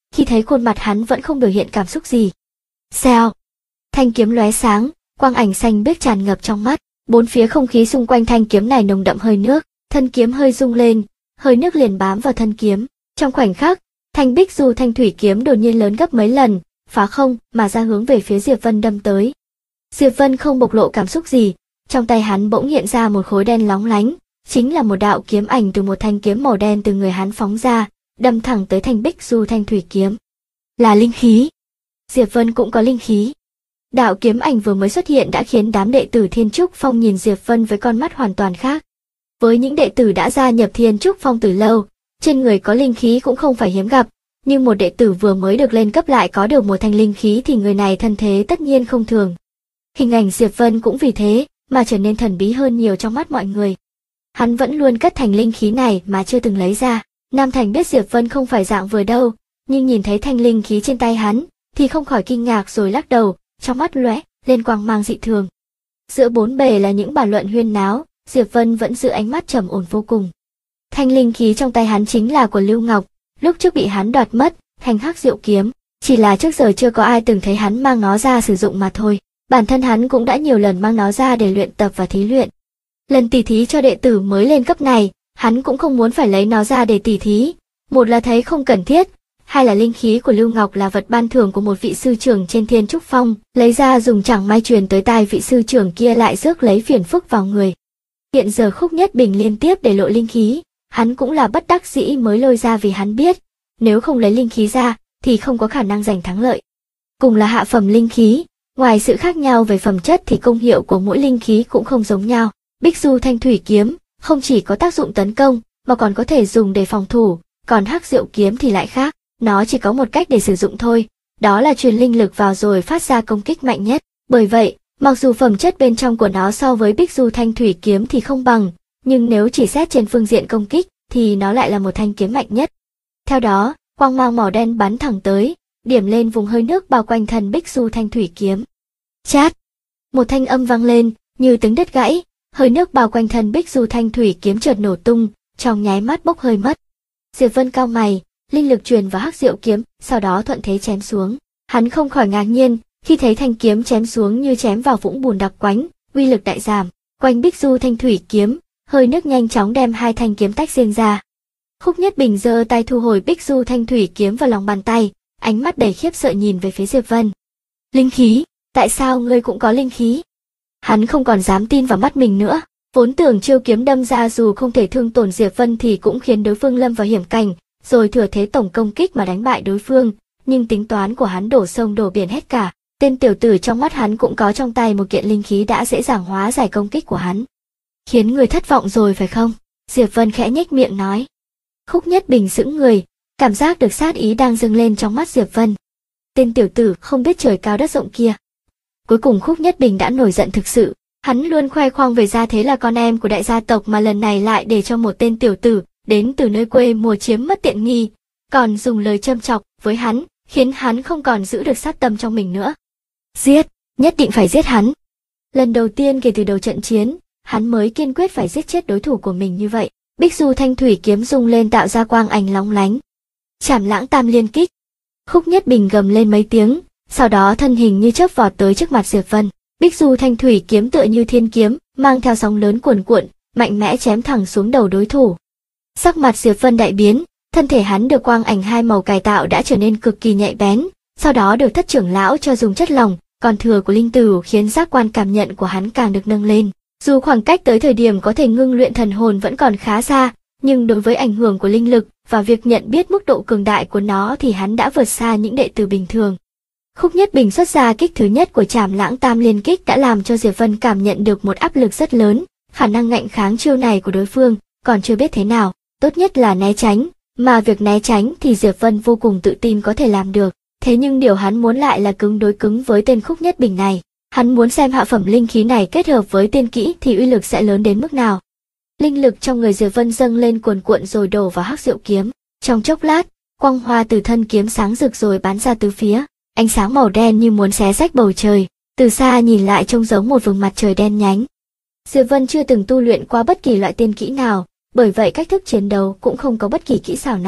khi thấy khuôn mặt hắn vẫn không biểu hiện cảm xúc gì. Xèo, thanh kiếm lóe sáng, quang ảnh xanh biếc tràn ngập trong mắt, bốn phía không khí xung quanh thanh kiếm này nồng đậm hơi nước, thân kiếm hơi rung lên, hơi nước liền bám vào thân kiếm. Trong khoảnh khắc, thanh bích du thanh thủy kiếm đột nhiên lớn gấp mấy lần, phá không mà ra hướng về phía Diệp Vân đâm tới. Diệp Vân không bộc lộ cảm xúc gì, trong tay hắn bỗng hiện ra một khối đen lóng lánh, chính là một đạo kiếm ảnh từ một thanh kiếm màu đen từ người hắn phóng ra, đâm thẳng tới thanh bích du thanh thủy kiếm. Là linh khí. Diệp Vân cũng có linh khí. Đạo kiếm ảnh vừa mới xuất hiện đã khiến đám đệ tử Thiên Trúc Phong nhìn Diệp Vân với con mắt hoàn toàn khác. Với những đệ tử đã gia nhập Thiên Trúc Phong từ lâu, trên người có linh khí cũng không phải hiếm gặp, nhưng một đệ tử vừa mới được lên cấp lại có được một thanh linh khí thì người này thân thế tất nhiên không thường. Hình ảnh Diệp Vân cũng vì thế mà trở nên thần bí hơn nhiều trong mắt mọi người. Hắn vẫn luôn cất thành linh khí này mà chưa từng lấy ra. Nam Thành biết Diệp Vân không phải dạng vừa đâu, nhưng nhìn thấy thanh linh khí trên tay hắn thì không khỏi kinh ngạc rồi lắc đầu, trong mắt lóe lên quang mang dị thường. Giữa bốn bề là những bàn luận huyên náo, Diệp Vân vẫn giữ ánh mắt trầm ổn vô cùng. Thanh linh khí trong tay hắn chính là của Lưu Ngọc, lúc trước bị hắn đoạt mất, thanh hắc diệu kiếm, chỉ là trước giờ chưa có ai từng thấy hắn mang nó ra sử dụng mà thôi. Bản thân hắn cũng đã nhiều lần mang nó ra để luyện tập và thí luyện. Lần tỉ thí cho đệ tử mới lên cấp này, hắn cũng không muốn phải lấy nó ra để tỉ thí, một là thấy không cần thiết, hai là linh khí của Lưu Ngọc là vật ban thưởng của một vị sư trưởng trên Thiên Trúc Phong, lấy ra dùng chẳng may truyền tới tai vị sư trưởng kia lại rước lấy phiền phức vào người. Hiện giờ Khúc Nhất Bình liên tiếp để lộ linh khí, hắn cũng là bất đắc dĩ mới lôi ra vì hắn biết, nếu không lấy linh khí ra thì không có khả năng giành thắng lợi. Cùng là hạ phẩm linh khí, ngoài sự khác nhau về phẩm chất thì công hiệu của mỗi linh khí cũng không giống nhau. Bích Du Thanh Thủy kiếm không chỉ có tác dụng tấn công mà còn có thể dùng để phòng thủ, còn Hắc Diệu kiếm thì lại khác, nó chỉ có một cách để sử dụng thôi, đó là truyền linh lực vào rồi phát ra công kích mạnh nhất. Bởi vậy, mặc dù phẩm chất bên trong của nó so với Bích Du Thanh Thủy kiếm thì không bằng, nhưng nếu chỉ xét trên phương diện công kích thì nó lại là một thanh kiếm mạnh nhất. Theo đó, quang mang màu đen bắn thẳng tới, điểm lên vùng hơi nước bao quanh thân Bích Du Thanh Thủy kiếm. Chát! Một thanh âm vang lên, như tiếng đứt gãy, hơi nước bao quanh thân Bích Du Thanh Thủy kiếm chợt nổ tung, trong nháy mắt bốc hơi mất. Diệp Vân cau mày, linh lực truyền vào Hắc Diệu kiếm, sau đó thuận thế chém xuống. Hắn không khỏi ngạc nhiên, khi thấy thanh kiếm chém xuống như chém vào vũng bùn đặc quánh, uy lực đại giảm. Quanh Bích Du Thanh Thủy kiếm, hơi nước nhanh chóng đem hai thanh kiếm tách riêng ra. Khúc Nhất Bình giơ tay thu hồi Bích Du Thanh Thủy kiếm vào lòng bàn tay, ánh mắt đầy khiếp sợ nhìn về phía Diệp Vân. Linh khí, tại sao ngươi cũng có linh khí? Hắn không còn dám tin vào mắt mình nữa, vốn tưởng chiêu kiếm đâm ra dù không thể thương tổn Diệp Vân thì cũng khiến đối phương lâm vào hiểm cảnh, rồi thừa thế tổng công kích mà đánh bại đối phương, nhưng tính toán của hắn đổ sông đổ biển hết cả. Tên tiểu tử trong mắt hắn cũng có trong tay một kiện linh khí đã dễ dàng hóa giải công kích của hắn. Khiến người thất vọng rồi phải không? Diệp Vân khẽ nhếch miệng nói. Khúc Nhất Bình sững người, cảm giác được sát ý đang dâng lên trong mắt Diệp Vân. Tên tiểu tử không biết trời cao đất rộng kia. Cuối cùng Khúc Nhất Bình đã nổi giận thực sự, hắn luôn khoe khoang về gia thế là con em của đại gia tộc mà lần này lại để cho một tên tiểu tử đến từ nơi quê mùa chiếm mất tiện nghi, còn dùng lời châm chọc với hắn, khiến hắn không còn giữ được sát tâm trong mình nữa. Giết, nhất định phải giết hắn. Lần đầu tiên kể từ đầu trận chiến, hắn mới kiên quyết phải giết chết đối thủ của mình như vậy. Bích Du Thanh Thủy kiếm rung lên tạo ra quang ảnh lóng lánh. Trảm Lãng Tam Liên Kích. Khúc Nhất Bình gầm lên mấy tiếng, sau đó thân hình như chớp vọt tới trước mặt Diệp Vân. Bích Du Thanh Thủy kiếm tựa như thiên kiếm, mang theo sóng lớn cuồn cuộn, mạnh mẽ chém thẳng xuống đầu đối thủ. Sắc mặt Diệp Vân đại biến, thân thể hắn được quang ảnh hai màu cải tạo đã trở nên cực kỳ nhạy bén, sau đó được thất trưởng lão cho dùng chất lỏng, còn thừa của linh tử khiến giác quan cảm nhận của hắn càng được nâng lên. Dù khoảng cách tới thời điểm có thể ngưng luyện thần hồn vẫn còn khá xa, nhưng đối với ảnh hưởng của linh lực và việc nhận biết mức độ cường đại của nó thì hắn đã vượt xa những đệ tử bình thường. Khúc Nhất Bình xuất ra kích thứ nhất của Trảm Lãng Tam Liên Kích đã làm cho Diệp Vân cảm nhận được một áp lực rất lớn, khả năng ngạnh kháng chiêu này của đối phương còn chưa biết thế nào, tốt nhất là né tránh, mà việc né tránh thì Diệp Vân vô cùng tự tin có thể làm được. Thế nhưng điều hắn muốn lại là cứng đối cứng với tên Khúc Nhất Bình này. Hắn muốn xem hạ phẩm linh khí này kết hợp với tiên kỹ thì uy lực sẽ lớn đến mức nào. Linh lực trong người Diệp Vân dâng lên cuồn cuộn rồi đổ vào Hắc Diệu kiếm. Trong chốc lát, quang hoa từ thân kiếm sáng rực rồi bắn ra tứ phía, ánh sáng màu đen như muốn xé rách bầu trời, từ xa nhìn lại trông giống một vùng mặt trời đen nhánh. Diệp Vân chưa từng tu luyện qua bất kỳ loại tiên kỹ nào, bởi vậy cách thức chiến đấu cũng không có bất kỳ kỹ xảo nào.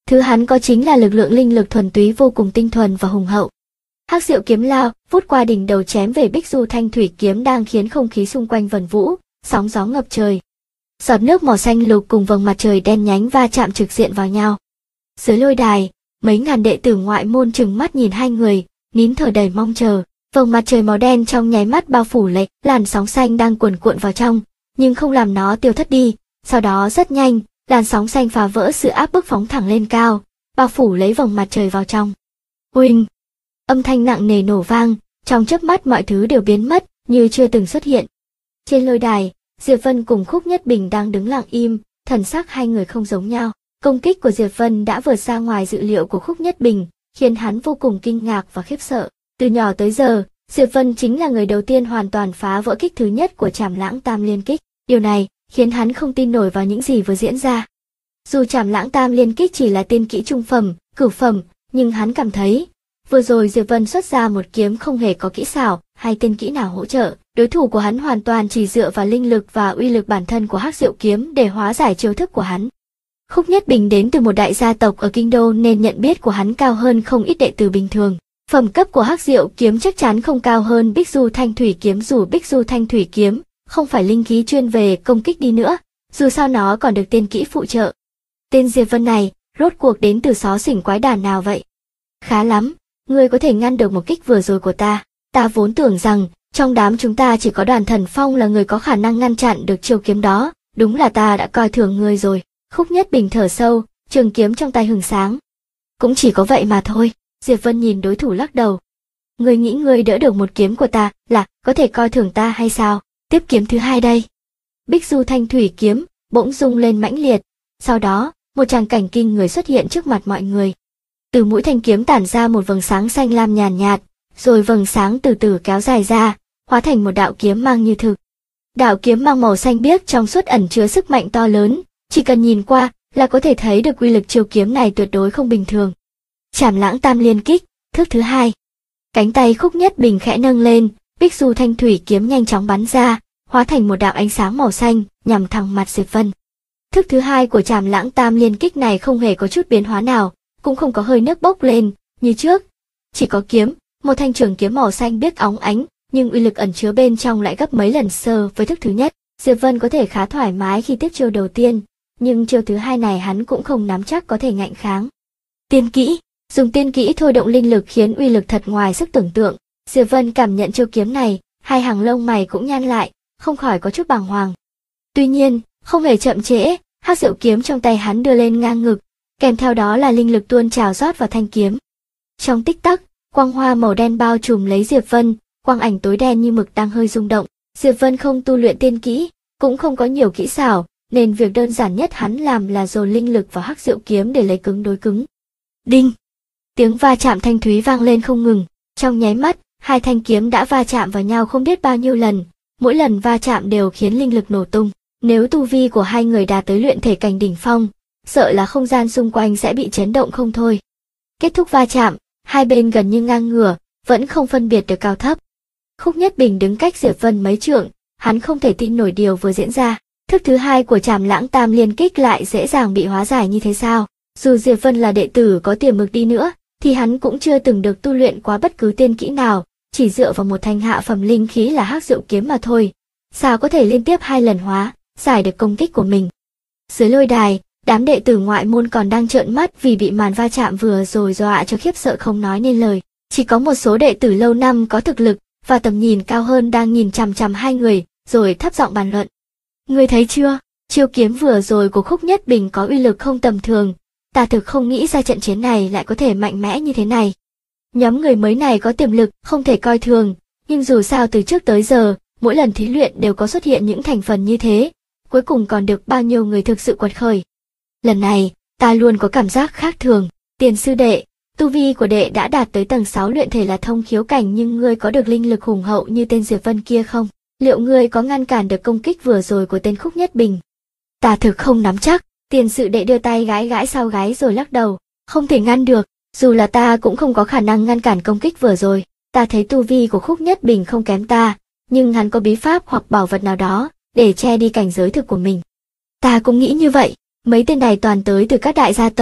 Thứ hắn có chính là lực lượng linh lực thuần túy vô cùng tinh thuần và hùng hậu. Hắc Diệu kiếm lao, vút qua đỉnh đầu chém về Bích Du Thanh Thủy kiếm đang khiến không khí xung quanh vần vũ, sóng gió ngập trời. Giọt nước màu xanh lục cùng vầng mặt trời đen nhánh va chạm trực diện vào nhau. Dưới lôi đài, mấy ngàn đệ tử ngoại môn trừng mắt nhìn hai người, nín thở đầy mong chờ. Vầng mặt trời màu đen trong nháy mắt bao phủ lấy làn sóng xanh đang cuồn cuộn vào trong, nhưng không làm nó tiêu thất đi. Sau đó rất nhanh, làn sóng xanh phá vỡ sự áp bức phóng thẳng lên cao, bao phủ lấy vầng mặt trời vào trong. Oanh! Âm thanh nặng nề nổ vang, trong chớp mắt mọi thứ đều biến mất, như chưa từng xuất hiện. Trên lôi đài, Diệp Vân cùng Khúc Nhất Bình đang đứng lặng im, thần sắc hai người không giống nhau. Công kích của Diệp Vân đã vượt ra ngoài dự liệu của Khúc Nhất Bình, khiến hắn vô cùng kinh ngạc và khiếp sợ. Từ nhỏ tới giờ, Diệp Vân chính là người đầu tiên hoàn toàn phá vỡ kích thứ nhất của Trảm Lãng Tam Liên Kích. Điều này khiến hắn không tin nổi vào những gì vừa diễn ra. Dù Trảm Lãng Tam Liên Kích chỉ là tiên kỹ trung phẩm, cửu phẩm, nhưng hắn cảm thấy vừa rồi Diệp Vân xuất ra một kiếm không hề có kỹ xảo hay tiên kỹ nào hỗ trợ. Đối thủ của hắn hoàn toàn chỉ dựa vào linh lực và uy lực bản thân của Hắc Diệu kiếm để hóa giải chiêu thức của hắn. Khúc Nhất Bình đến từ một đại gia tộc ở kinh đô nên nhận biết của hắn cao hơn không ít đệ tử bình thường. Phẩm cấp của Hắc Diệu kiếm chắc chắn không cao hơn Bích Du Thanh Thủy kiếm, dù Bích Du Thanh Thủy kiếm không phải linh khí chuyên về công kích đi nữa, dù sao nó còn được tiên kỹ phụ trợ. Tên Diệp Vân này, rốt cuộc đến từ xó xỉnh quái đản nào vậy? Khá lắm, ngươi có thể ngăn được một kích vừa rồi của ta. Ta vốn tưởng rằng trong đám chúng ta chỉ có Đoàn Thần Phong là người có khả năng ngăn chặn được chiêu kiếm đó, đúng là ta đã coi thường ngươi rồi. Khúc Nhất Bình thở sâu, trường kiếm trong tay hừng sáng. Cũng chỉ có vậy mà thôi. Diệp Vân nhìn đối thủ lắc đầu. Ngươi nghĩ ngươi đỡ được một kiếm của ta là có thể coi thường ta hay sao? Tiếp kiếm thứ hai đây. Bích Du Thanh Thủy kiếm bỗng rung lên mãnh liệt, sau đó một tràng cảnh kinh người xuất hiện trước mặt mọi người. Từ mũi thanh kiếm tản ra một vầng sáng xanh lam nhàn nhạt, rồi vầng sáng từ từ kéo dài ra, hóa thành một đạo kiếm mang như thực. Đạo kiếm mang màu xanh biếc trong suốt ẩn chứa sức mạnh to lớn, chỉ cần nhìn qua là có thể thấy được uy lực chiêu kiếm này tuyệt đối không bình thường. Trảm Lãng Tam Liên Kích, thức thứ hai. Cánh tay Khúc Nhất Bình khẽ nâng lên, Bích Du Thanh Thủy kiếm nhanh chóng bắn ra, hóa thành một đạo ánh sáng màu xanh, nhằm thẳng mặt Diệp Vân. Thức thứ hai của Trảm Lãng Tam Liên Kích này không hề có chút biến hóa nào, cũng không có hơi nước bốc lên như trước, chỉ có kiếm, một thanh trường kiếm màu xanh biếc óng ánh, nhưng uy lực ẩn chứa bên trong lại gấp mấy lần so với thức thứ nhất. Diệp Vân có thể khá thoải mái khi tiếp chiêu đầu tiên, nhưng chiêu thứ hai này hắn cũng không nắm chắc có thể ngạnh kháng. Tiên kỹ, dùng tiên kỹ thôi động linh lực khiến uy lực thật ngoài sức tưởng tượng. Diệp Vân cảm nhận chiêu kiếm này, hai hàng lông mày cũng nhăn lại, không khỏi có chút bàng hoàng. Tuy nhiên, không hề chậm trễ, Hắc Diệu kiếm trong tay hắn đưa lên ngang ngực, kèm theo đó là linh lực tuôn trào rót vào thanh kiếm. Trong tích tắc, quang hoa màu đen bao trùm lấy Diệp Vân, quang ảnh tối đen như mực đang hơi rung động. Diệp Vân không tu luyện tiên kỹ, cũng không có nhiều kỹ xảo, nên việc đơn giản nhất hắn làm là dồn linh lực vào Hắc Diệu kiếm để lấy cứng đối cứng. Đinh! Tiếng va chạm thanh thúy vang lên không ngừng, trong nháy mắt, hai thanh kiếm đã va chạm vào nhau không biết bao nhiêu lần, mỗi lần va chạm đều khiến linh lực nổ tung. Nếu tu vi của hai người đạt tới luyện thể cảnh đỉnh phong, sợ là không gian xung quanh sẽ bị chấn động không thôi. Kết thúc va chạm, hai bên gần như ngang ngửa, vẫn không phân biệt được cao thấp. Khúc Nhất Bình đứng cách Diệp Vân mấy trượng, hắn không thể tin nổi điều vừa diễn ra. Thức thứ hai của Trảm Lãng Tam Liên Kích lại dễ dàng bị hóa giải như thế sao? Dù Diệp Vân là đệ tử có tiềm lực đi nữa, thì hắn cũng chưa từng được tu luyện qua bất cứ tiên kỹ nào, chỉ dựa vào một thanh hạ phẩm linh khí là Hắc Diệu kiếm mà thôi. Sao có thể liên tiếp hai lần hóa giải được công kích của mình? Dưới lôi đài, đám đệ tử ngoại môn còn đang trợn mắt vì bị màn va chạm vừa rồi dọa cho khiếp sợ không nói nên lời. Chỉ có một số đệ tử lâu năm có thực lực và tầm nhìn cao hơn đang nhìn chằm chằm hai người, rồi thấp giọng bàn luận. Ngươi thấy chưa, chiêu kiếm vừa rồi của Khúc Nhất Bình có uy lực không tầm thường, ta thực không nghĩ ra trận chiến này lại có thể mạnh mẽ như thế này. Nhóm người mới này có tiềm lực không thể coi thường, nhưng dù sao từ trước tới giờ, mỗi lần thí luyện đều có xuất hiện những thành phần như thế, cuối cùng còn được bao nhiêu người thực sự quật khởi. Lần này, ta luôn có cảm giác khác thường. Tiền sư đệ, tu vi của đệ đã đạt tới tầng 6 luyện thể là thông khiếu cảnh, nhưng ngươi có được linh lực hùng hậu như tên Diệp Vân kia không? Liệu ngươi có ngăn cản được công kích vừa rồi của tên Khúc Nhất Bình? Ta thực không nắm chắc. Tiền sư đệ đưa tay gãi gãi sau gáy rồi lắc đầu. Không thể ngăn được, dù là ta cũng không có khả năng ngăn cản công kích vừa rồi. Ta thấy tu vi của Khúc Nhất Bình không kém ta, nhưng hắn có bí pháp hoặc bảo vật nào đó để che đi cảnh giới thực của mình. Ta cũng nghĩ như vậy. Mấy tên này toàn tới từ các đại gia tộc,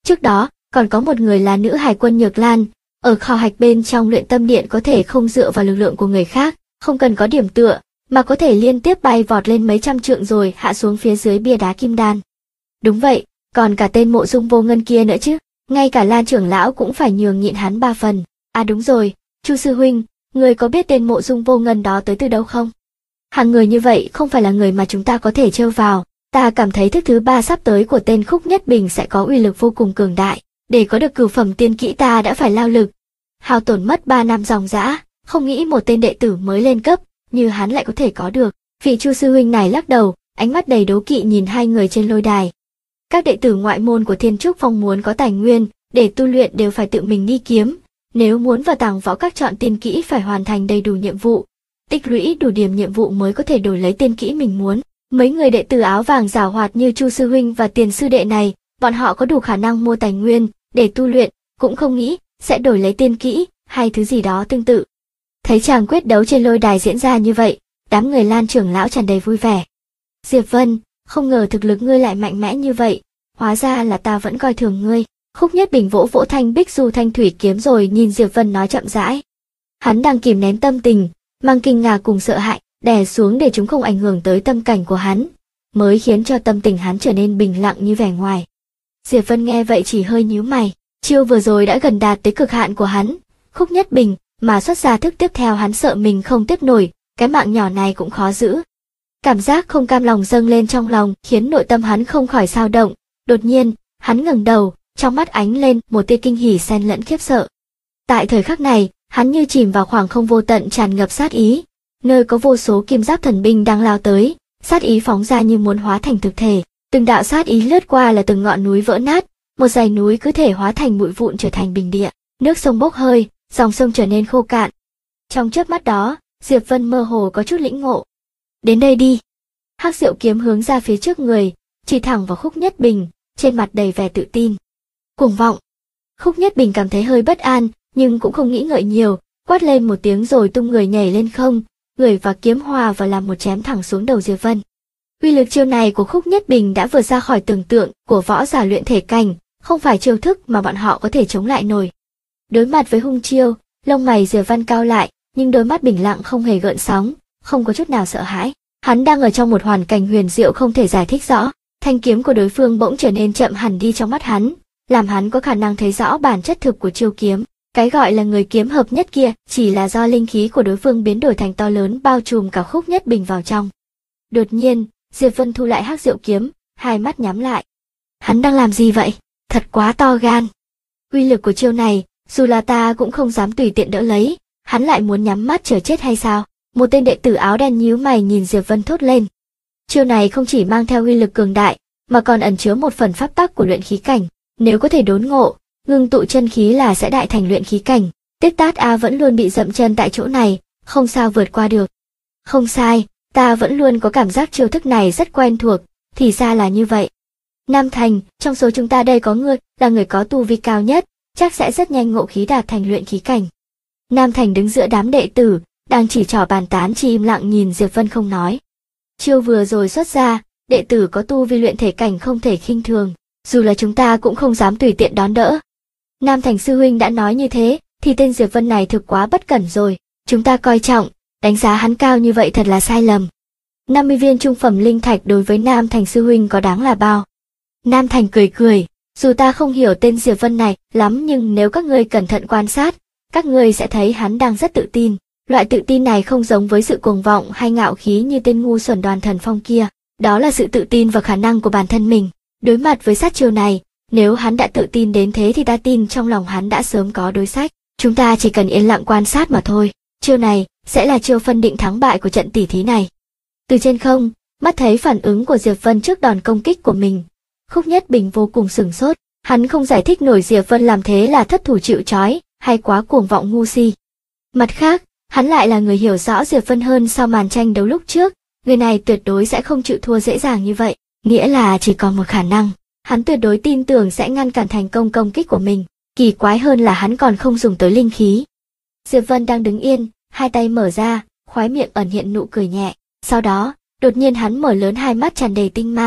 Trước đó, còn có một người là nữ hải quân Nhược Lan, ở khảo hạch bên trong luyện tâm điện có thể không dựa vào lực lượng của người khác, không cần có điểm tựa, mà có thể liên tiếp bay vọt lên mấy trăm trượng rồi hạ xuống phía dưới bia đá kim đan. Đúng vậy, còn cả tên Mộ Dung Vô Ngân kia nữa chứ, ngay cả Lan trưởng lão cũng phải nhường nhịn hắn 3 phần. À đúng rồi, Chu sư huynh, người có biết tên Mộ Dung Vô Ngân đó tới từ đâu không? Hàng người như vậy không phải là người mà chúng ta có thể trêu vào. Ta cảm thấy thức thứ 3 sắp tới của tên Khúc Nhất Bình sẽ có uy lực vô cùng cường đại. Để có được cửu phẩm tiên kỹ ta đã phải lao lực, hao tổn mất 3 năm ròng rã, không nghĩ một tên đệ tử mới lên cấp như hắn lại có thể có được. Vị Chu sư huynh này lắc đầu, ánh mắt đầy đố kỵ nhìn hai người trên lôi đài. Các đệ tử ngoại môn của Thiên Trúc Phong muốn có tài nguyên để tu luyện đều phải tự mình đi kiếm, nếu muốn vào tàng võ các chọn tiên kỹ phải hoàn thành đầy đủ nhiệm vụ, tích lũy đủ điểm nhiệm vụ mới có thể đổi lấy tiên kỹ mình muốn. Mấy người đệ tử áo vàng giảo hoạt như Chu sư huynh và Tiền sư đệ này, bọn họ có đủ khả năng mua tài nguyên để tu luyện, cũng không nghĩ sẽ đổi lấy tiên kỹ hay thứ gì đó tương tự. Thấy chàng quyết đấu trên lôi đài diễn ra như vậy, đám người Lan trưởng lão tràn đầy vui vẻ. Diệp Vân, không ngờ thực lực ngươi lại mạnh mẽ như vậy, hóa ra là ta vẫn coi thường ngươi. Khúc Nhất Bình vỗ vỗ thanh bích du thanh thủy kiếm rồi nhìn Diệp Vân nói chậm rãi. Hắn đang kìm nén tâm tình, mang kinh ngạc cùng sợ hãi đè xuống để chúng không ảnh hưởng tới tâm cảnh của hắn, mới khiến cho tâm tình hắn trở nên bình lặng như vẻ ngoài. Diệp Vân nghe vậy chỉ hơi nhíu mày, chiêu vừa rồi đã gần đạt tới cực hạn của hắn, Khúc Nhất Bình mà xuất ra thức tiếp theo hắn sợ mình không tiếp nổi, cái mạng nhỏ này cũng khó giữ. Cảm giác không cam lòng dâng lên trong lòng khiến nội tâm hắn không khỏi xao động, đột nhiên, hắn ngẩng đầu, trong mắt ánh lên một tia kinh hỉ xen lẫn khiếp sợ. Tại thời khắc này, hắn như chìm vào khoảng không vô tận tràn ngập sát ý, nơi có vô số kim giáp thần binh đang lao tới, sát ý phóng ra như muốn hóa thành thực thể, từng đạo sát ý lướt qua là từng ngọn núi vỡ nát, một dãy núi cứ thể hóa thành bụi vụn trở thành bình địa, nước sông bốc hơi, dòng sông trở nên khô cạn. Trong chớp mắt đó, Diệp Vân mơ hồ có chút lĩnh ngộ. Đến đây đi. Hắc Diệu kiếm hướng ra phía trước người, chỉ thẳng vào Khúc Nhất Bình, trên mặt đầy vẻ tự tin. Cuồng vọng. Khúc Nhất Bình cảm thấy hơi bất an, nhưng cũng không nghĩ ngợi nhiều, quát lên một tiếng rồi tung người nhảy lên không, người và kiếm hòa và làm một chém thẳng xuống đầu Diệp Vân. Uy lực chiêu này của Khúc Nhất Bình đã vượt ra khỏi tưởng tượng của võ giả luyện thể cảnh, không phải chiêu thức mà bọn họ có thể chống lại nổi. Đối mặt với hung chiêu, lông mày Diệp Vân cao lại, nhưng đôi mắt bình lặng không hề gợn sóng, không có chút nào sợ hãi. Hắn đang ở trong một hoàn cảnh huyền diệu không thể giải thích rõ, thanh kiếm của đối phương bỗng trở nên chậm hẳn đi trong mắt hắn, làm hắn có khả năng thấy rõ bản chất thực của chiêu kiếm. Cái gọi là người kiếm hợp nhất kia chỉ là do linh khí của đối phương biến đổi thành to lớn bao trùm cả Khúc Nhất Bình vào trong. Đột nhiên, Diệp Vân thu lại Hắc Diệu kiếm, hai mắt nhắm lại. Hắn đang làm gì vậy? Thật quá to gan. Uy lực của chiêu này, dù là ta cũng không dám tùy tiện đỡ lấy, hắn lại muốn nhắm mắt chờ chết hay sao? Một tên đệ tử áo đen nhíu mày nhìn Diệp Vân thốt lên. Chiêu này không chỉ mang theo uy lực cường đại, mà còn ẩn chứa một phần pháp tắc của luyện khí cảnh, nếu có thể đốn ngộ, ngưng tụ chân khí là sẽ đại thành luyện khí cảnh. Tích Tát A vẫn luôn bị dậm chân tại chỗ này, không sao vượt qua được. Không sai, ta vẫn luôn có cảm giác chiêu thức này rất quen thuộc, thì ra là như vậy. Nam Thành, trong số chúng ta đây có ngươi, là người có tu vi cao nhất, chắc sẽ rất nhanh ngộ khí đạt thành luyện khí cảnh. Nam Thành đứng giữa đám đệ tử, đang chỉ trỏ bàn tán chỉ im lặng nhìn Diệp Vân không nói. Chiêu vừa rồi xuất ra, đệ tử có tu vi luyện thể cảnh không thể khinh thường, dù là chúng ta cũng không dám tùy tiện đón đỡ. Nam Thành sư huynh đã nói như thế, thì tên Diệp Vân này thực quá bất cẩn rồi, chúng ta coi trọng, đánh giá hắn cao như vậy thật là sai lầm. 50 viên trung phẩm linh thạch đối với Nam Thành sư huynh có đáng là bao? Nam Thành cười cười, dù ta không hiểu tên Diệp Vân này lắm nhưng nếu các ngươi cẩn thận quan sát, các ngươi sẽ thấy hắn đang rất tự tin. Loại tự tin này không giống với sự cuồng vọng hay ngạo khí như tên ngu xuẩn Đoàn Thần Phong kia, đó là sự tự tin vào khả năng của bản thân mình. Đối mặt với sát chiêu này, nếu hắn đã tự tin đến thế thì ta tin trong lòng hắn đã sớm có đối sách, chúng ta chỉ cần yên lặng quan sát mà thôi. Chiêu này sẽ là chiêu phân định thắng bại của trận tỉ thí này. Từ trên không, mắt thấy phản ứng của Diệp Vân trước đòn công kích của mình, Khúc Nhất Bình vô cùng sửng sốt, hắn không giải thích nổi Diệp Vân làm thế là thất thủ chịu trói, hay quá cuồng vọng ngu si. Mặt khác, hắn lại là người hiểu rõ Diệp Vân hơn sau màn tranh đấu lúc trước, người này tuyệt đối sẽ không chịu thua dễ dàng như vậy, nghĩa là chỉ còn một khả năng, hắn tuyệt đối tin tưởng sẽ ngăn cản thành công công kích của mình, kỳ quái hơn là hắn còn không dùng tới linh khí. Diệp Vân đang đứng yên, hai tay mở ra, khóe miệng ẩn hiện nụ cười nhẹ, sau đó, đột nhiên hắn mở lớn hai mắt tràn đầy tinh mang,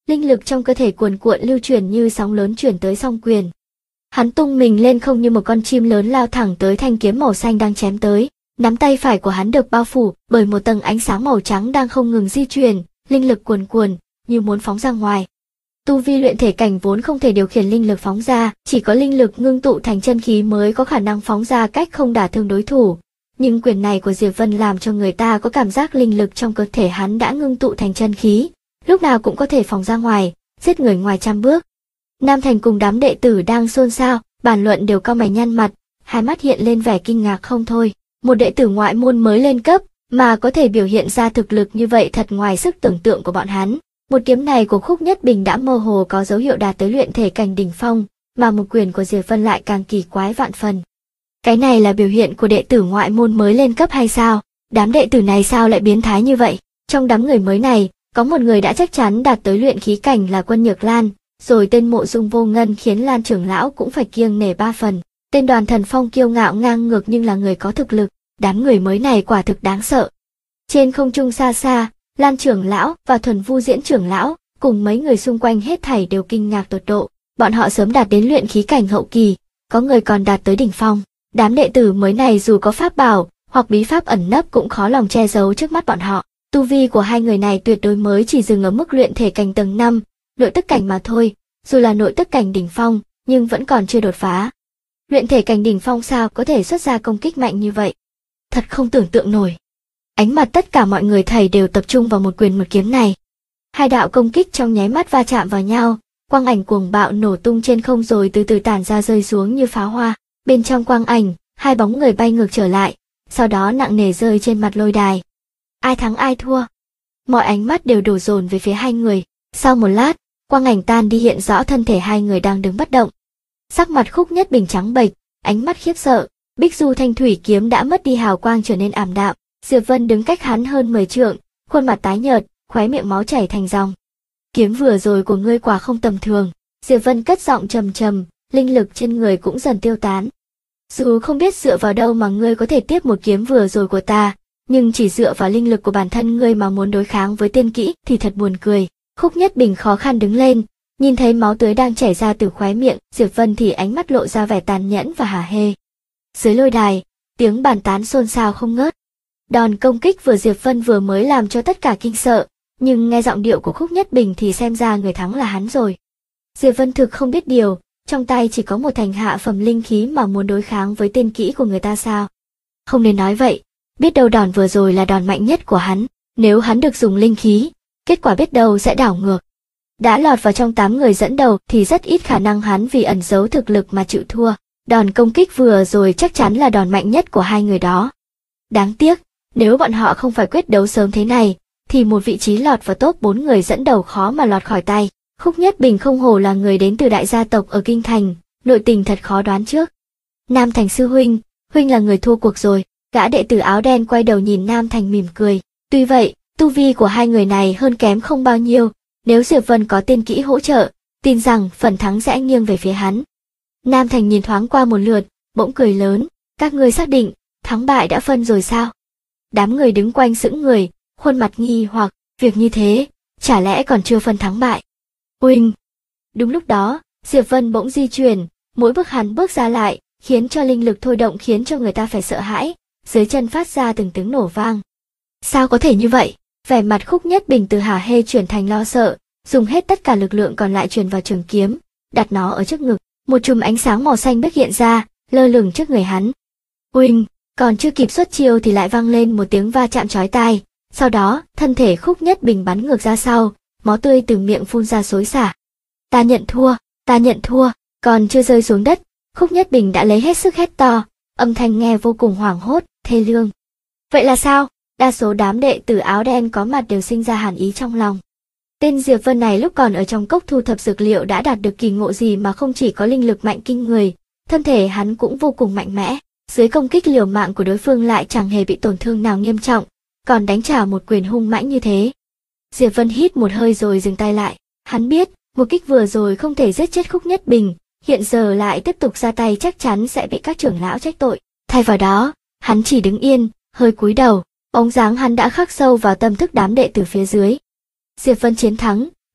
linh lực trong cơ thể cuồn cuộn lưu chuyển như sóng lớn chuyển tới song quyền. Hắn tung mình lên không như một con chim lớn lao thẳng tới thanh kiếm màu xanh đang chém tới. Nắm tay phải của hắn được bao phủ bởi một tầng ánh sáng màu trắng đang không ngừng di chuyển, linh lực cuồn cuộn như muốn phóng ra ngoài. Tu vi luyện thể cảnh vốn không thể điều khiển linh lực phóng ra, chỉ có linh lực ngưng tụ thành chân khí mới có khả năng phóng ra cách không đả thương đối thủ. Nhưng quyền này của Diệp Vân làm cho người ta có cảm giác linh lực trong cơ thể hắn đã ngưng tụ thành chân khí, lúc nào cũng có thể phóng ra ngoài, giết người ngoài trăm bước. Nam Thành cùng đám đệ tử đang xôn xao, bàn luận đều cau mày nhăn mặt, hai mắt hiện lên vẻ kinh ngạc không thôi. Một đệ tử ngoại môn mới lên cấp mà có thể biểu hiện ra thực lực như vậy thật ngoài sức tưởng tượng của bọn hắn. Một kiếm này của Khúc Nhất Bình đã mơ hồ có dấu hiệu đạt tới luyện thể cảnh đỉnh phong, mà một quyền của Diệp Vân lại càng kỳ quái vạn phần. Cái này là biểu hiện của đệ tử ngoại môn mới lên cấp hay sao? Đám đệ tử này sao lại biến thái như vậy? Trong đám người mới này, có một người đã chắc chắn đạt tới luyện khí cảnh là Quân Nhược Lan, rồi tên Mộ Dung Vô Ngân khiến Lan trưởng lão cũng phải kiêng nể ba phần. Tên Đoàn Thần Phong kiêu ngạo ngang ngược nhưng là người có thực lực, đám người mới này quả thực đáng sợ. Trên không trung xa xa, Lan trưởng lão và Thuần Vu Diễn trưởng lão cùng mấy người xung quanh hết thảy đều kinh ngạc tột độ. Bọn họ sớm đạt đến luyện khí cảnh hậu kỳ, có người còn đạt tới đỉnh phong. Đám đệ tử mới này dù có pháp bảo hoặc bí pháp ẩn nấp cũng khó lòng che giấu trước mắt bọn họ. Tu vi của hai người này tuyệt đối mới chỉ dừng ở mức luyện thể cảnh tầng 5, nội tức cảnh mà thôi, dù là nội tức cảnh đỉnh phong, nhưng vẫn còn chưa đột phá. Luyện thể cảnh đỉnh phong sao có thể xuất ra công kích mạnh như vậy? Thật không tưởng tượng nổi. Ánh mặt tất cả mọi người thầy đều tập trung vào một quyền một kiếm này. Hai đạo công kích trong nháy mắt va chạm vào nhau, quang ảnh cuồng bạo nổ tung trên không rồi từ từ tản ra rơi xuống như pháo hoa. Bên trong quang ảnh, hai bóng người bay ngược trở lại, sau đó nặng nề rơi trên mặt lôi đài. Ai thắng ai thua? Mọi ánh mắt đều đổ dồn về phía hai người. Sau một lát, quang ảnh tan đi hiện rõ thân thể hai người đang đứng bất động. Sắc mặt Khúc Nhất Bình trắng bệch, ánh mắt khiếp sợ, Bích Du Thanh Thủy kiếm đã mất đi hào quang trở nên ảm đạm. Diệp Vân đứng cách hắn hơn 10 trượng, khuôn mặt tái nhợt, khóe miệng máu chảy thành dòng. Kiếm vừa rồi của ngươi quả không tầm thường. Diệp Vân cất giọng trầm trầm, linh lực trên người cũng dần tiêu tán. Dù không biết dựa vào đâu mà ngươi có thể tiếp một kiếm vừa rồi của ta, nhưng chỉ dựa vào linh lực của bản thân ngươi mà muốn đối kháng với tiên kỹ thì thật buồn cười. Khúc Nhất Bình khó khăn đứng lên, nhìn thấy máu tươi đang chảy ra từ khóe miệng, Diệp Vân thì ánh mắt lộ ra vẻ tàn nhẫn và hả hê. Dưới lôi đài, tiếng bàn tán xôn xao không ngớt. Đòn công kích vừa Diệp Vân vừa mới làm cho tất cả kinh sợ, nhưng nghe giọng điệu của Khúc Nhất Bình thì xem ra người thắng là hắn rồi. Diệp Vân thực không biết điều, trong tay chỉ có một thành hạ phẩm linh khí mà muốn đối kháng với tiên kỹ của người ta sao? Không nên nói vậy, biết đâu đòn vừa rồi là đòn mạnh nhất của hắn, nếu hắn được dùng linh khí, kết quả biết đâu sẽ đảo ngược. Đã lọt vào trong 8 người dẫn đầu thì rất ít khả năng hắn vì ẩn giấu thực lực mà chịu thua. Đòn công kích vừa rồi chắc chắn là đòn mạnh nhất của hai người đó. Đáng tiếc, nếu bọn họ không phải quyết đấu sớm thế này, thì một vị trí lọt vào top 4 người dẫn đầu khó mà lọt khỏi tay. Khúc Nhất Bình không hổ là người đến từ đại gia tộc ở Kinh Thành, nội tình thật khó đoán trước. Nam Thành sư huynh, huynh là người thua cuộc rồi. Gã đệ tử áo đen quay đầu nhìn Nam Thành mỉm cười. Tuy vậy, tu vi của hai người này hơn kém không bao nhiêu, nếu Diệp Vân có tiên kỹ hỗ trợ, tin rằng phần thắng sẽ nghiêng về phía hắn. Nam Thành nhìn thoáng qua một lượt, bỗng cười lớn, các ngươi xác định, thắng bại đã phân rồi sao? Đám người đứng quanh sững người, khuôn mặt nghi hoặc, việc như thế, chả lẽ còn chưa phân thắng bại? Uỳnh! Đúng lúc đó, Diệp Vân bỗng di chuyển, mỗi bước hắn bước ra lại, khiến cho linh lực thôi động khiến cho người ta phải sợ hãi, dưới chân phát ra từng tiếng nổ vang. Sao có thể như vậy? Vẻ mặt Khúc Nhất Bình từ hả hê chuyển thành lo sợ, dùng hết tất cả lực lượng còn lại truyền vào trường kiếm, đặt nó ở trước ngực, một chùm ánh sáng màu xanh bếch hiện ra, lơ lửng trước người hắn. Uỳnh! Còn chưa kịp xuất chiêu thì lại vang lên một tiếng va chạm chói tai, sau đó, thân thể Khúc Nhất Bình bắn ngược ra sau, máu tươi từ miệng phun ra xối xả. Ta nhận thua, còn chưa rơi xuống đất, Khúc Nhất Bình đã lấy hết sức hét to, âm thanh nghe vô cùng hoảng hốt, thê lương. Vậy là sao? Đa số đám đệ tử áo đen có mặt đều sinh ra hàn ý trong lòng. Tên Diệp Vân này lúc còn ở trong cốc thu thập dược liệu đã đạt được kỳ ngộ gì mà không chỉ có linh lực mạnh kinh người, thân thể hắn cũng vô cùng mạnh mẽ, dưới công kích liều mạng của đối phương lại chẳng hề bị tổn thương nào nghiêm trọng, còn đánh trả một quyền hung mãnh như thế. Diệp Vân hít một hơi rồi dừng tay lại, hắn biết, một kích vừa rồi không thể giết chết Khúc Nhất Bình, hiện giờ lại tiếp tục ra tay chắc chắn sẽ bị các trưởng lão trách tội. Thay vào đó, hắn chỉ đứng yên, hơi cúi đầu, bóng dáng hắn đã khắc sâu vào tâm thức đám đệ tử phía dưới. Diệp Vân chiến thắng,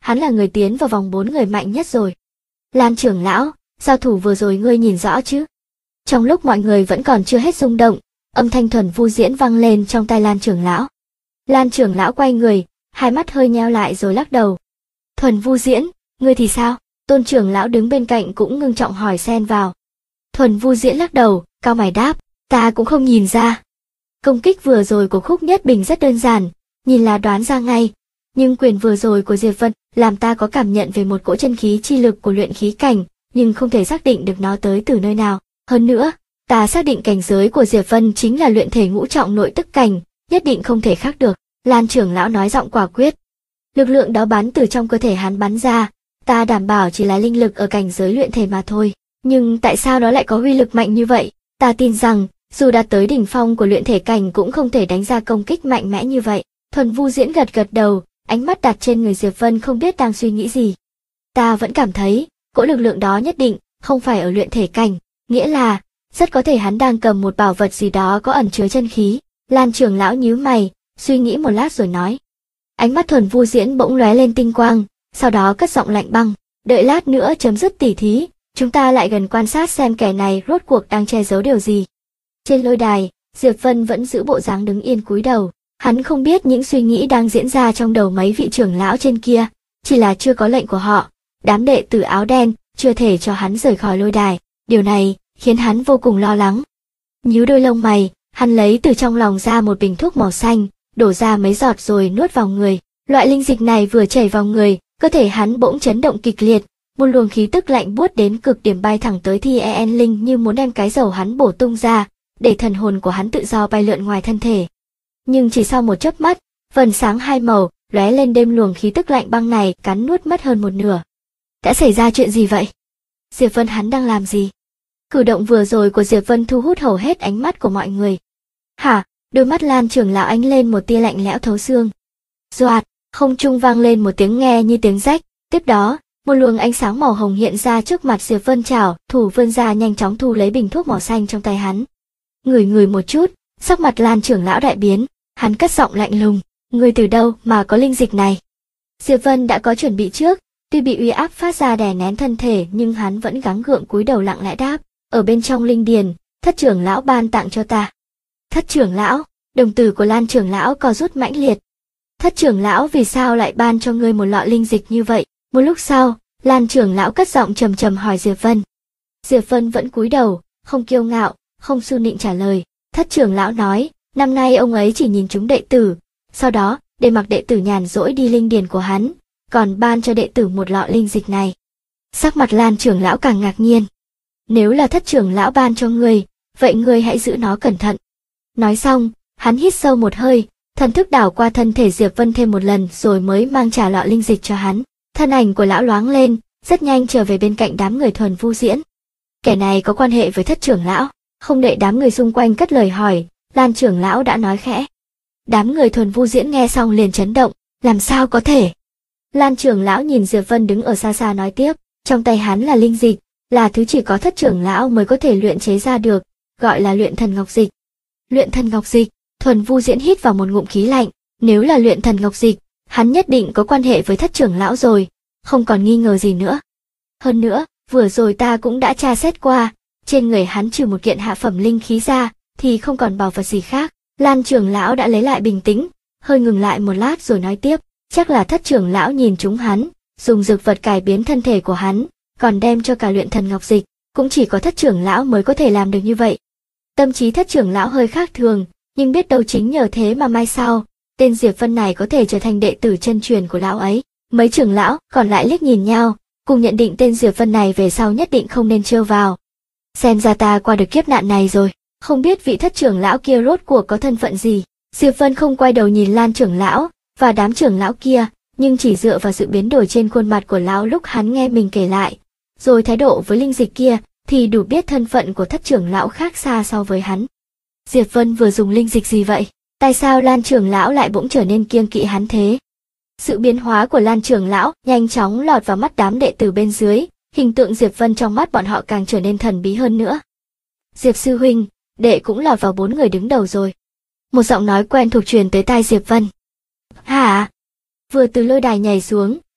hắn là người tiến vào vòng 4 người mạnh nhất rồi. Lan trưởng lão, giao thủ vừa rồi ngươi nhìn rõ chứ? Trong lúc mọi người vẫn còn chưa hết rung động, âm thanh Thuần Vu Diễn vang lên trong tai Lan trưởng lão. Lan trưởng lão quay người, hai mắt hơi nheo lại rồi lắc đầu. Thuần Vu Diễn, ngươi thì sao? Tôn trưởng lão đứng bên cạnh cũng ngưng trọng hỏi xen vào. Thuần Vu Diễn lắc đầu, cau mày đáp, ta cũng không nhìn ra. Công kích vừa rồi của Khúc Nhất Bình rất đơn giản, nhìn là đoán ra ngay. Nhưng quyền vừa rồi của Diệp Vân làm ta có cảm nhận về một cỗ chân khí chi lực của luyện khí cảnh, nhưng không thể xác định được nó tới từ nơi nào. Hơn nữa, ta xác định cảnh giới của Diệp Vân chính là luyện thể ngũ trọng nội tức cảnh, nhất định không thể khác được. Lan trưởng lão nói giọng quả quyết. Lực lượng đó bắn từ trong cơ thể hắn bắn ra, ta đảm bảo chỉ là linh lực ở cảnh giới luyện thể mà thôi. Nhưng tại sao nó lại có uy lực mạnh như vậy? Ta tin rằng, dù đạt tới đỉnh phong của luyện thể cảnh cũng không thể đánh ra công kích mạnh mẽ như vậy. Thuần Vu Diễn gật gật đầu, ánh mắt đặt trên người Diệp Vân không biết đang suy nghĩ gì. Ta vẫn cảm thấy, cỗ lực lượng đó nhất định không phải ở luyện thể cảnh, nghĩa là, rất có thể hắn đang cầm một bảo vật gì đó có ẩn chứa chân khí. Lan trưởng lão nhíu mày, suy nghĩ một lát rồi nói. Ánh mắt Thuần Vu Diễn bỗng lóe lên tinh quang, sau đó cất giọng lạnh băng, đợi lát nữa chấm dứt tỉ thí, chúng ta lại gần quan sát xem kẻ này rốt cuộc đang che giấu điều gì. Trên lôi đài, Diệp Vân vẫn giữ bộ dáng đứng yên cúi đầu, hắn không biết những suy nghĩ đang diễn ra trong đầu mấy vị trưởng lão trên kia, chỉ là chưa có lệnh của họ, đám đệ tử áo đen chưa thể cho hắn rời khỏi lôi đài, điều này khiến hắn vô cùng lo lắng. Nhíu đôi lông mày, hắn lấy từ trong lòng ra một bình thuốc màu xanh, đổ ra mấy giọt rồi nuốt vào người. Loại linh dịch này vừa chảy vào người, cơ thể hắn bỗng chấn động kịch liệt, một luồng khí tức lạnh buốt đến cực điểm bay thẳng tới Thi En Linh như muốn đem cái dầu hắn bổ tung ra, để thần hồn của hắn tự do bay lượn ngoài thân thể. Nhưng chỉ sau một chớp mắt, vầng sáng hai màu lóe lên đêm luồng khí tức lạnh băng này cắn nuốt mất hơn một nửa. Đã xảy ra chuyện gì vậy? Diệp Vân hắn đang làm gì? Cử động vừa rồi của Diệp Vân thu hút hầu hết ánh mắt của mọi người. Hả? Đôi mắt Lan trưởng lão ánh lên một tia lạnh lẽo thấu xương. Doạt, không trung vang lên một tiếng nghe như tiếng rách, tiếp đó, một luồng ánh sáng màu hồng hiện ra trước mặt Diệp Vân, chảo thủ vươn ra nhanh chóng thu lấy bình thuốc màu xanh trong tay hắn. Ngửi một chút, sắc mặt Lan trưởng lão đại biến, hắn cất giọng lạnh lùng, ngươi từ đâu mà có linh dịch này? Diệp Vân đã có chuẩn bị trước, tuy bị uy áp phát ra đè nén thân thể nhưng hắn vẫn gắng gượng cúi đầu lặng lẽ đáp, ở bên trong linh điền, thất trưởng lão ban tặng cho ta. Thất trưởng lão, đồng tử của Lan trưởng lão co rút mãnh liệt. Thất trưởng lão vì sao lại ban cho ngươi một lọ linh dịch như vậy? Một lúc sau, Lan trưởng lão cất giọng trầm trầm hỏi Diệp Vân. Diệp Vân vẫn cúi đầu, không kiêu ngạo, không su nịnh trả lời. Thất trưởng lão nói, năm nay ông ấy chỉ nhìn chúng đệ tử, sau đó, để mặc đệ tử nhàn rỗi đi linh điền của hắn, còn ban cho đệ tử một lọ linh dịch này. Sắc mặt Lan trưởng lão càng ngạc nhiên. Nếu là thất trưởng lão ban cho ngươi, vậy ngươi hãy giữ nó cẩn thận. Nói xong, hắn hít sâu một hơi, thần thức đảo qua thân thể Diệp Vân thêm một lần rồi mới mang trả lọ linh dịch cho hắn. Thân ảnh của lão loáng lên, rất nhanh trở về bên cạnh đám người Thuần Vu Diễn. Kẻ này có quan hệ với thất trưởng lão, không đợi đám người xung quanh cất lời hỏi, Lan trưởng lão đã nói khẽ. Đám người Thuần Vu Diễn nghe xong liền chấn động, làm sao có thể? Lan trưởng lão nhìn Diệp Vân đứng ở xa xa nói tiếp, trong tay hắn là linh dịch, là thứ chỉ có thất trưởng lão mới có thể luyện chế ra được, gọi là luyện thần ngọc dịch. Luyện thần ngọc dịch, Thuần Vu Diễn hít vào một ngụm khí lạnh, nếu là luyện thần ngọc dịch, hắn nhất định có quan hệ với thất trưởng lão rồi, không còn nghi ngờ gì nữa. Hơn nữa, vừa rồi ta cũng đã tra xét qua, trên người hắn trừ một kiện hạ phẩm linh khí ra, thì không còn bảo vật gì khác. Lan trưởng lão đã lấy lại bình tĩnh, hơi ngừng lại một lát rồi nói tiếp, chắc là thất trưởng lão nhìn chúng hắn, dùng dược vật cải biến thân thể của hắn, còn đem cho cả luyện thần ngọc dịch, cũng chỉ có thất trưởng lão mới có thể làm được như vậy. Tâm trí thất trưởng lão hơi khác thường, nhưng biết đâu chính nhờ thế mà mai sau, tên Diệp Vân này có thể trở thành đệ tử chân truyền của lão ấy. Mấy trưởng lão còn lại liếc nhìn nhau, cùng nhận định tên Diệp Vân này về sau nhất định không nên trêu vào. Xem ra ta qua được kiếp nạn này rồi, không biết vị thất trưởng lão kia rốt cuộc có thân phận gì. Diệp Vân không quay đầu nhìn Lan trưởng lão và đám trưởng lão kia, nhưng chỉ dựa vào sự biến đổi trên khuôn mặt của lão lúc hắn nghe mình kể lại, rồi thái độ với linh dịch kia, thì đủ biết thân phận của thất trưởng lão khác xa so với hắn. Diệp Vân vừa dùng linh dịch gì vậy? Tại sao Lan trưởng lão lại bỗng trở nên kiêng kỵ hắn thế? Sự biến hóa của Lan trưởng lão nhanh chóng lọt vào mắt đám đệ tử bên dưới, hình tượng Diệp Vân trong mắt bọn họ càng trở nên thần bí hơn nữa. Diệp sư huynh, đệ cũng lọt vào 4 người đứng đầu rồi. Một giọng nói quen thuộc truyền tới tai Diệp Vân. Hả? Vừa từ lôi đài nhảy xuống,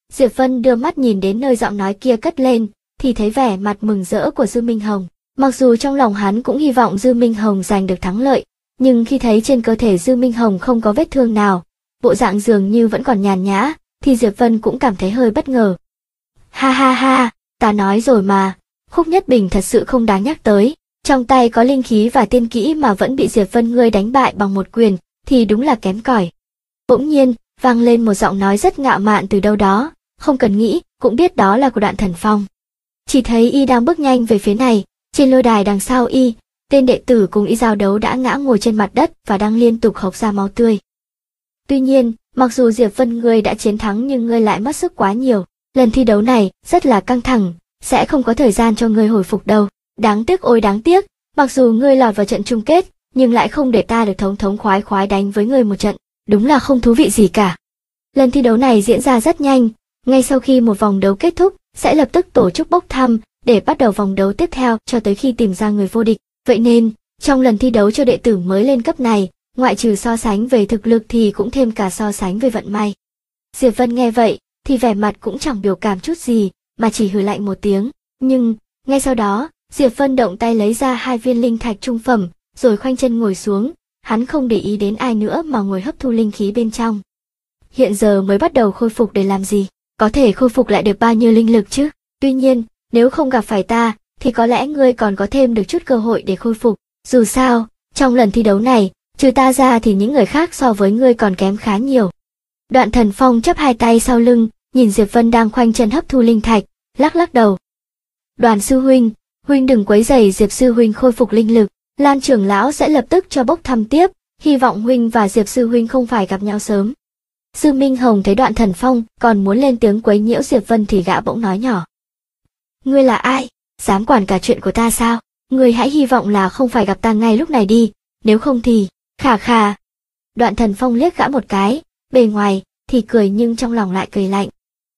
Diệp Vân đưa mắt nhìn đến nơi giọng nói kia cất lên, thì thấy vẻ mặt mừng rỡ của Dư Minh Hồng. Mặc dù trong lòng hắn cũng hy vọng Dư Minh Hồng giành được thắng lợi, nhưng khi thấy trên cơ thể Dư Minh Hồng không có vết thương nào, bộ dạng dường như vẫn còn nhàn nhã, thì Diệp Vân cũng cảm thấy hơi bất ngờ. Ha ha ha, ta nói rồi mà, Khúc Nhất Bình thật sự không đáng nhắc tới, trong tay có linh khí và tiên kỹ mà vẫn bị Diệp Vân ngươi đánh bại bằng một quyền, thì đúng là kém cỏi. Bỗng nhiên, vang lên một giọng nói rất ngạo mạn từ đâu đó, không cần nghĩ, cũng biết đó là của Đoạn Thần Phong. Chỉ thấy y đang bước nhanh về phía này, trên lôi đài đằng sau y, tên đệ tử cùng y giao đấu đã ngã ngồi trên mặt đất và đang liên tục hộc ra máu tươi. Tuy nhiên, mặc dù Diệp Vân ngươi đã chiến thắng nhưng ngươi lại mất sức quá nhiều, lần thi đấu này rất là căng thẳng, sẽ không có thời gian cho ngươi hồi phục đâu. Đáng tiếc ôi đáng tiếc, mặc dù ngươi lọt vào trận chung kết, nhưng lại không để ta được thống thống khoái khoái đánh với ngươi một trận, đúng là không thú vị gì cả. Lần thi đấu này diễn ra rất nhanh, ngay sau khi một vòng đấu kết thúc, sẽ lập tức tổ chức bốc thăm để bắt đầu vòng đấu tiếp theo cho tới khi tìm ra người vô địch. Vậy nên, trong lần thi đấu cho đệ tử mới lên cấp này, ngoại trừ so sánh về thực lực thì cũng thêm cả so sánh về vận may. Diệp Vân nghe vậy, thì vẻ mặt cũng chẳng biểu cảm chút gì, mà chỉ hừ lạnh một tiếng. Nhưng, ngay sau đó, Diệp Vân động tay lấy ra 2 viên linh thạch trung phẩm, rồi khoanh chân ngồi xuống, hắn không để ý đến ai nữa mà ngồi hấp thu linh khí bên trong. Hiện giờ mới bắt đầu khôi phục để làm gì, có thể khôi phục lại được bao nhiêu linh lực chứ? Tuy nhiên, nếu không gặp phải ta, thì có lẽ ngươi còn có thêm được chút cơ hội để khôi phục. Dù sao, trong lần thi đấu này, trừ ta ra thì những người khác so với ngươi còn kém khá nhiều. Đoạn Thần Phong chắp 2 tay sau lưng, nhìn Diệp Vân đang khoanh chân hấp thu linh thạch, lắc lắc đầu. Đoàn sư huynh, huynh đừng quấy rầy Diệp sư huynh khôi phục linh lực, Lan trưởng lão sẽ lập tức cho bốc thăm tiếp, hy vọng huynh và Diệp sư huynh không phải gặp nhau sớm. Dư Minh Hồng thấy Đoạn Thần Phong còn muốn lên tiếng quấy nhiễu Diệp Vân thì gã bỗng nói nhỏ. Ngươi là ai? Dám quản cả chuyện của ta sao? Ngươi hãy hy vọng là không phải gặp ta ngay lúc này đi, nếu không thì, khà khà. Đoạn Thần Phong liếc gã một cái, bề ngoài thì cười nhưng trong lòng lại cười lạnh.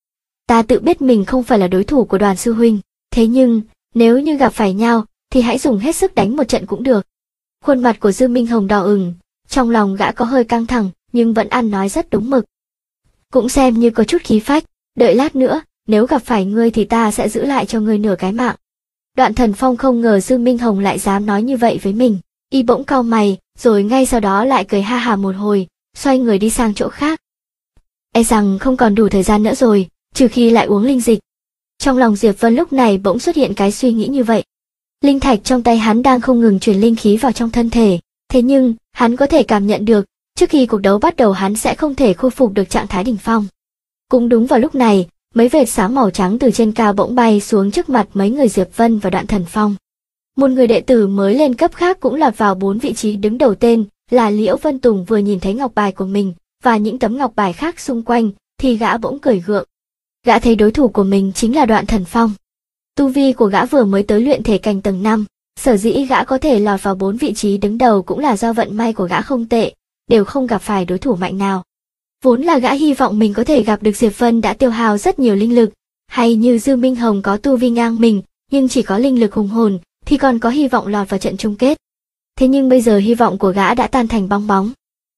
Ta tự biết mình không phải là đối thủ của Đoàn sư huynh, thế nhưng, nếu như gặp phải nhau, thì hãy dùng hết sức đánh một trận cũng được. Khuôn mặt của Dư Minh Hồng đỏ ửng, trong lòng gã có hơi căng thẳng, nhưng vẫn ăn nói rất đúng mực. Cũng xem như có chút khí phách, đợi lát nữa, nếu gặp phải ngươi thì ta sẽ giữ lại cho ngươi nửa cái mạng. Đoạn Thần Phong không ngờ Dư Minh Hồng lại dám nói như vậy với mình, y bỗng cau mày, rồi ngay sau đó lại cười ha hả một hồi, xoay người đi sang chỗ khác. E rằng không còn đủ thời gian nữa rồi, trừ khi lại uống linh dịch. Trong lòng Diệp Vân lúc này bỗng xuất hiện cái suy nghĩ như vậy. Linh thạch trong tay hắn đang không ngừng truyền linh khí vào trong thân thể, thế nhưng, hắn có thể cảm nhận được, trước khi cuộc đấu bắt đầu hắn sẽ không thể khôi phục được trạng thái đỉnh phong. Cũng đúng vào lúc này, mấy vệt sáng màu trắng từ trên cao bỗng bay xuống trước mặt mấy người Diệp Vân và Đoạn Thần Phong. Một người đệ tử mới lên cấp khác cũng lọt vào 4 vị trí đứng đầu tên, là Liễu Vân Tùng. Vừa nhìn thấy ngọc bài của mình và những tấm ngọc bài khác xung quanh, thì gã bỗng cười gượng. Gã thấy đối thủ của mình chính là Đoạn Thần Phong. Tu vi của gã vừa mới tới luyện thể cảnh tầng 5, sở dĩ gã có thể lọt vào 4 vị trí đứng đầu cũng là do vận may của gã không tệ, đều không gặp phải đối thủ mạnh nào. Vốn là gã hy vọng mình có thể gặp được Diệp Vân đã tiêu hao rất nhiều linh lực, hay như Dư Minh Hồng có tu vi ngang mình, nhưng chỉ có linh lực hùng hồn, thì còn có hy vọng lọt vào trận chung kết. Thế nhưng bây giờ hy vọng của gã đã tan thành bong bóng.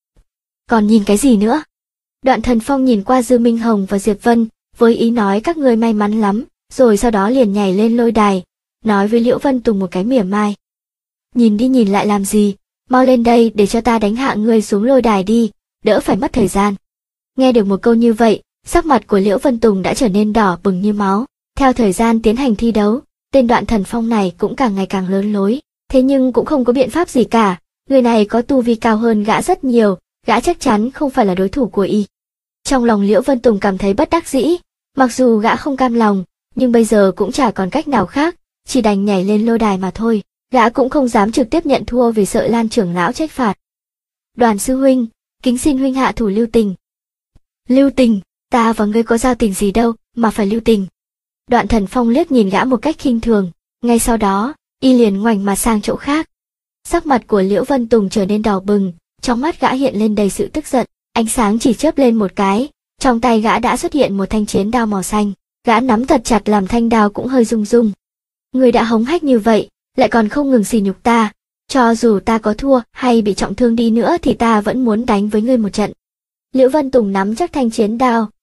Còn nhìn cái gì nữa? Đoạn Thần Phong nhìn qua Dư Minh Hồng và Diệp Vân, với ý nói các ngươi may mắn lắm, rồi sau đó liền nhảy lên lôi đài, nói với Liễu Vân Tùng một cái mỉa mai. Nhìn đi nhìn lại làm gì, mau lên đây để cho ta đánh hạ ngươi xuống lôi đài đi, đỡ phải mất thời gian. Nghe được một câu như vậy, sắc mặt của Liễu Vân Tùng đã trở nên đỏ bừng như máu. Theo thời gian tiến hành thi đấu, tên Đoạn Thần Phong này cũng càng ngày càng lớn lối, thế nhưng cũng không có biện pháp gì cả, người này có tu vi cao hơn gã rất nhiều, gã chắc chắn không phải là đối thủ của y. Trong lòng Liễu Vân Tùng cảm thấy bất đắc dĩ, mặc dù gã không cam lòng, nhưng bây giờ cũng chả còn cách nào khác, chỉ đành nhảy lên lôi đài mà thôi, gã cũng không dám trực tiếp nhận thua vì sợ Lan trưởng lão trách phạt. Đoàn sư huynh, kính xin huynh hạ thủ lưu tình. Lưu tình, ta và ngươi có giao tình gì đâu, mà phải lưu tình. Đoạn Thần Phong liếc nhìn gã một cách khinh thường, ngay sau đó, y liền ngoảnh mặt sang chỗ khác. Sắc mặt của Liễu Vân Tùng trở nên đỏ bừng, trong mắt gã hiện lên đầy sự tức giận, ánh sáng chỉ chớp lên một cái, trong tay gã đã xuất hiện một thanh chiến đao màu xanh, gã nắm thật chặt làm thanh đao cũng hơi rung rung. Người đã hống hách như vậy, lại còn không ngừng sỉ nhục ta, cho dù ta có thua hay bị trọng thương đi nữa thì ta vẫn muốn đánh với ngươi một trận. Liễu Vân Tùng nắm chắc thanh chiến đao,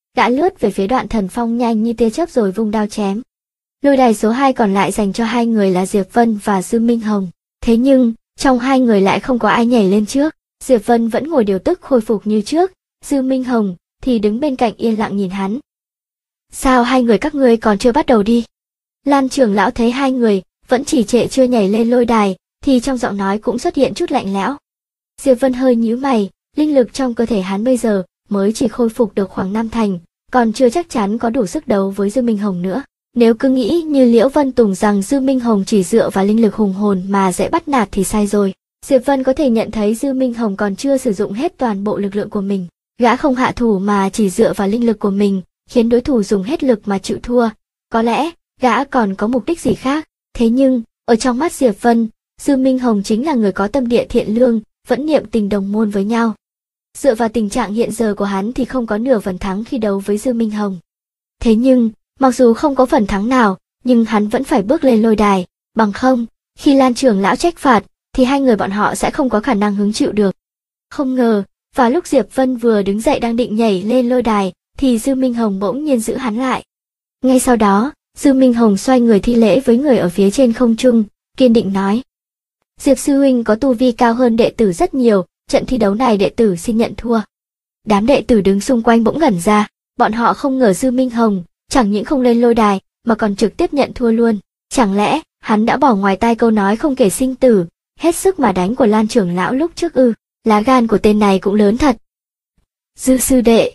Gã lướt về phía Đoạn Thần Phong nhanh như tia chớp rồi vung đao chém. Lôi đài số 2 còn lại dành cho hai người là Diệp Vân và Dư Minh Hồng. Thế nhưng, trong hai người lại không có ai nhảy lên trước. Diệp Vân vẫn ngồi điều tức khôi phục như trước, Dư Minh Hồng thì đứng bên cạnh yên lặng nhìn hắn. Sao hai người các ngươi còn chưa bắt đầu đi? Lan trưởng lão thấy hai người vẫn chỉ trệ chưa nhảy lên lôi đài, thì trong giọng nói cũng xuất hiện chút lạnh lẽo. Diệp Vân hơi nhíu mày, linh lực trong cơ thể hắn bây giờ mới chỉ khôi phục được khoảng 5 thành, còn chưa chắc chắn có đủ sức đấu với Dư Minh Hồng nữa. Nếu cứ nghĩ như Liễu Vân Tùng rằng Dư Minh Hồng chỉ dựa vào linh lực hùng hồn mà dễ bắt nạt thì sai rồi. Diệp Vân có thể nhận thấy Dư Minh Hồng còn chưa sử dụng hết toàn bộ lực lượng của mình. Gã không hạ thủ mà chỉ dựa vào linh lực của mình, khiến đối thủ dùng hết lực mà chịu thua. Có lẽ, gã còn có mục đích gì khác. Thế nhưng, ở trong mắt Diệp Vân, Dư Minh Hồng chính là người có tâm địa thiện lương, vẫn niệm tình đồng môn với nhau. Dựa vào tình trạng hiện giờ của hắn thì không có nửa phần thắng khi đấu với Dư Minh Hồng. Thế nhưng, mặc dù không có phần thắng nào, nhưng hắn vẫn phải bước lên lôi đài, bằng không, khi Lan trưởng lão trách phạt, thì hai người bọn họ sẽ không có khả năng hứng chịu được. Không ngờ, vào lúc Diệp Vân vừa đứng dậy đang định nhảy lên lôi đài, thì Dư Minh Hồng bỗng nhiên giữ hắn lại. Ngay sau đó, Dư Minh Hồng xoay người thi lễ với người ở phía trên không trung, kiên định nói. Diệp sư huynh có tu vi cao hơn đệ tử rất nhiều, trận thi đấu này đệ tử xin nhận thua. Đám đệ tử đứng xung quanh bỗng ngẩn ra, bọn họ không ngờ Dư Minh Hồng chẳng những không lên lôi đài, mà còn trực tiếp nhận thua luôn. Chẳng lẽ, hắn đã bỏ ngoài tai câu nói không kể sinh tử, hết sức mà đánh của Lan trưởng lão lúc trước ư? Lá gan của tên này cũng lớn thật. Dư sư đệ.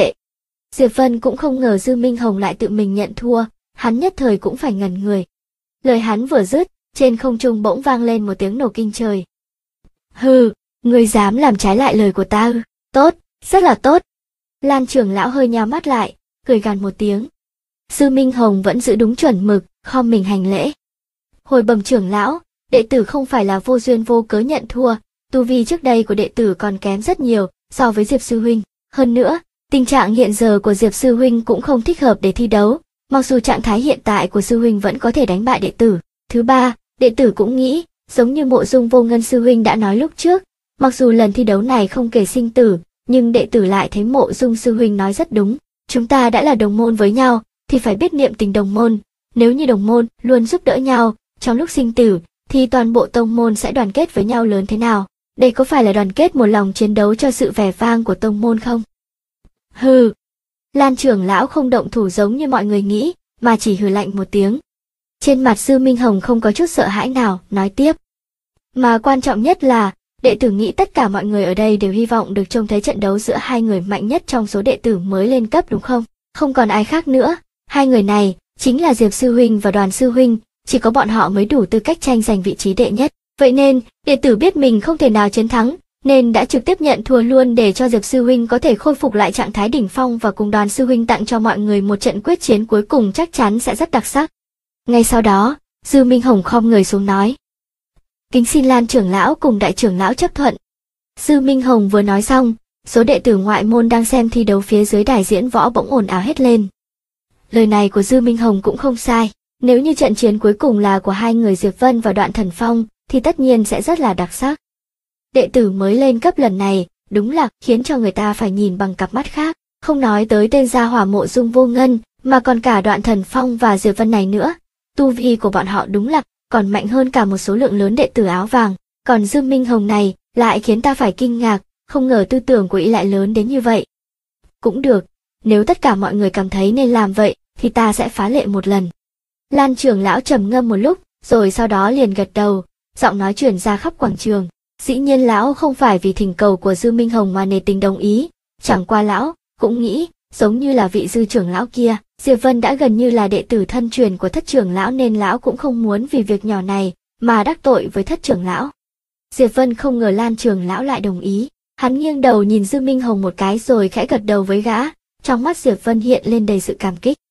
Diệp Vân cũng không ngờ Dư Minh Hồng lại tự mình nhận thua, hắn nhất thời cũng phải ngẩn người. Lời hắn vừa dứt, trên không trung bỗng vang lên một tiếng nổ kinh trời. Hừ, ngươi dám làm trái lại lời của ta ư? Tốt, rất là tốt. Lan trưởng lão hơi nhắm mắt lại, cười gằn một tiếng. Dư Minh Hồng vẫn giữ đúng chuẩn mực, khom mình hành lễ. Hồi bẩm trưởng lão, đệ tử không phải là vô duyên vô cớ nhận thua, tu vi trước đây của đệ tử còn kém rất nhiều so với Diệp sư huynh. Hơn nữa, tình trạng hiện giờ của Diệp sư huynh cũng không thích hợp để thi đấu, mặc dù trạng thái hiện tại của sư huynh vẫn có thể đánh bại đệ tử. Thứ ba, đệ tử cũng nghĩ, giống như Mộ Dung Vô Ngân sư huynh đã nói lúc trước, mặc dù lần thi đấu này không kể sinh tử, nhưng đệ tử lại thấy Mộ Dung sư huynh nói rất đúng. Chúng ta đã là đồng môn với nhau, thì phải biết niệm tình đồng môn. Nếu như đồng môn luôn giúp đỡ nhau, trong lúc sinh tử, thì toàn bộ tông môn sẽ đoàn kết với nhau lớn thế nào? Đây có phải là đoàn kết một lòng chiến đấu cho sự vẻ vang của tông môn không? Hừ. Lan trưởng lão không động thủ giống như mọi người nghĩ, mà chỉ hừ lạnh một tiếng. Trên mặt Dư Minh Hồng không có chút sợ hãi nào, nói tiếp. Mà quan trọng nhất là, đệ tử nghĩ tất cả mọi người ở đây đều hy vọng được trông thấy trận đấu giữa hai người mạnh nhất trong số đệ tử mới lên cấp đúng không? Không còn ai khác nữa, hai người này chính là Diệp sư huynh và Đoàn sư huynh, chỉ có bọn họ mới đủ tư cách tranh giành vị trí đệ nhất. Vậy nên, đệ tử biết mình không thể nào chiến thắng, nên đã trực tiếp nhận thua luôn để cho Diệp sư huynh có thể khôi phục lại trạng thái đỉnh phong và cùng Đoàn sư huynh tặng cho mọi người một trận quyết chiến cuối cùng chắc chắn sẽ rất đặc sắc. Ngay sau đó, Dư Minh Hồng khom người xuống nói. Kính xin Lan trưởng lão cùng đại trưởng lão chấp thuận. Dư Minh Hồng vừa nói xong, số đệ tử ngoại môn đang xem thi đấu phía dưới đài diễn võ bỗng ồn ào hết lên. Lời này của Dư Minh Hồng cũng không sai, nếu như trận chiến cuối cùng là của hai người Diệp Vân và Đoạn Thần Phong, thì tất nhiên sẽ rất là đặc sắc. Đệ tử mới lên cấp lần này, đúng là khiến cho người ta phải nhìn bằng cặp mắt khác, không nói tới tên gia hỏa Mộ Dung Vô Ngân, mà còn cả Đoạn Thần Phong và Diệp Vân này nữa. Tu vi của bọn họ đúng là còn mạnh hơn cả một số lượng lớn đệ tử áo vàng, còn Dư Minh Hồng này lại khiến ta phải kinh ngạc, không ngờ tư tưởng của y lại lớn đến như vậy. Cũng được, nếu tất cả mọi người cảm thấy nên làm vậy, thì ta sẽ phá lệ một lần. Lan trưởng lão trầm ngâm một lúc, rồi sau đó liền gật đầu, giọng nói truyền ra khắp quảng trường. Dĩ nhiên lão không phải vì thỉnh cầu của Dư Minh Hồng mà nề tình đồng ý, chẳng qua lão cũng nghĩ, giống như là vị Dư trưởng lão kia, Diệp Vân đã gần như là đệ tử thân truyền của Thất trưởng lão nên lão cũng không muốn vì việc nhỏ này mà đắc tội với Thất trưởng lão. Diệp Vân không ngờ Lan trưởng lão lại đồng ý, hắn nghiêng đầu nhìn Dư Minh Hồng một cái rồi khẽ gật đầu với gã, trong mắt Diệp Vân hiện lên đầy sự cảm kích.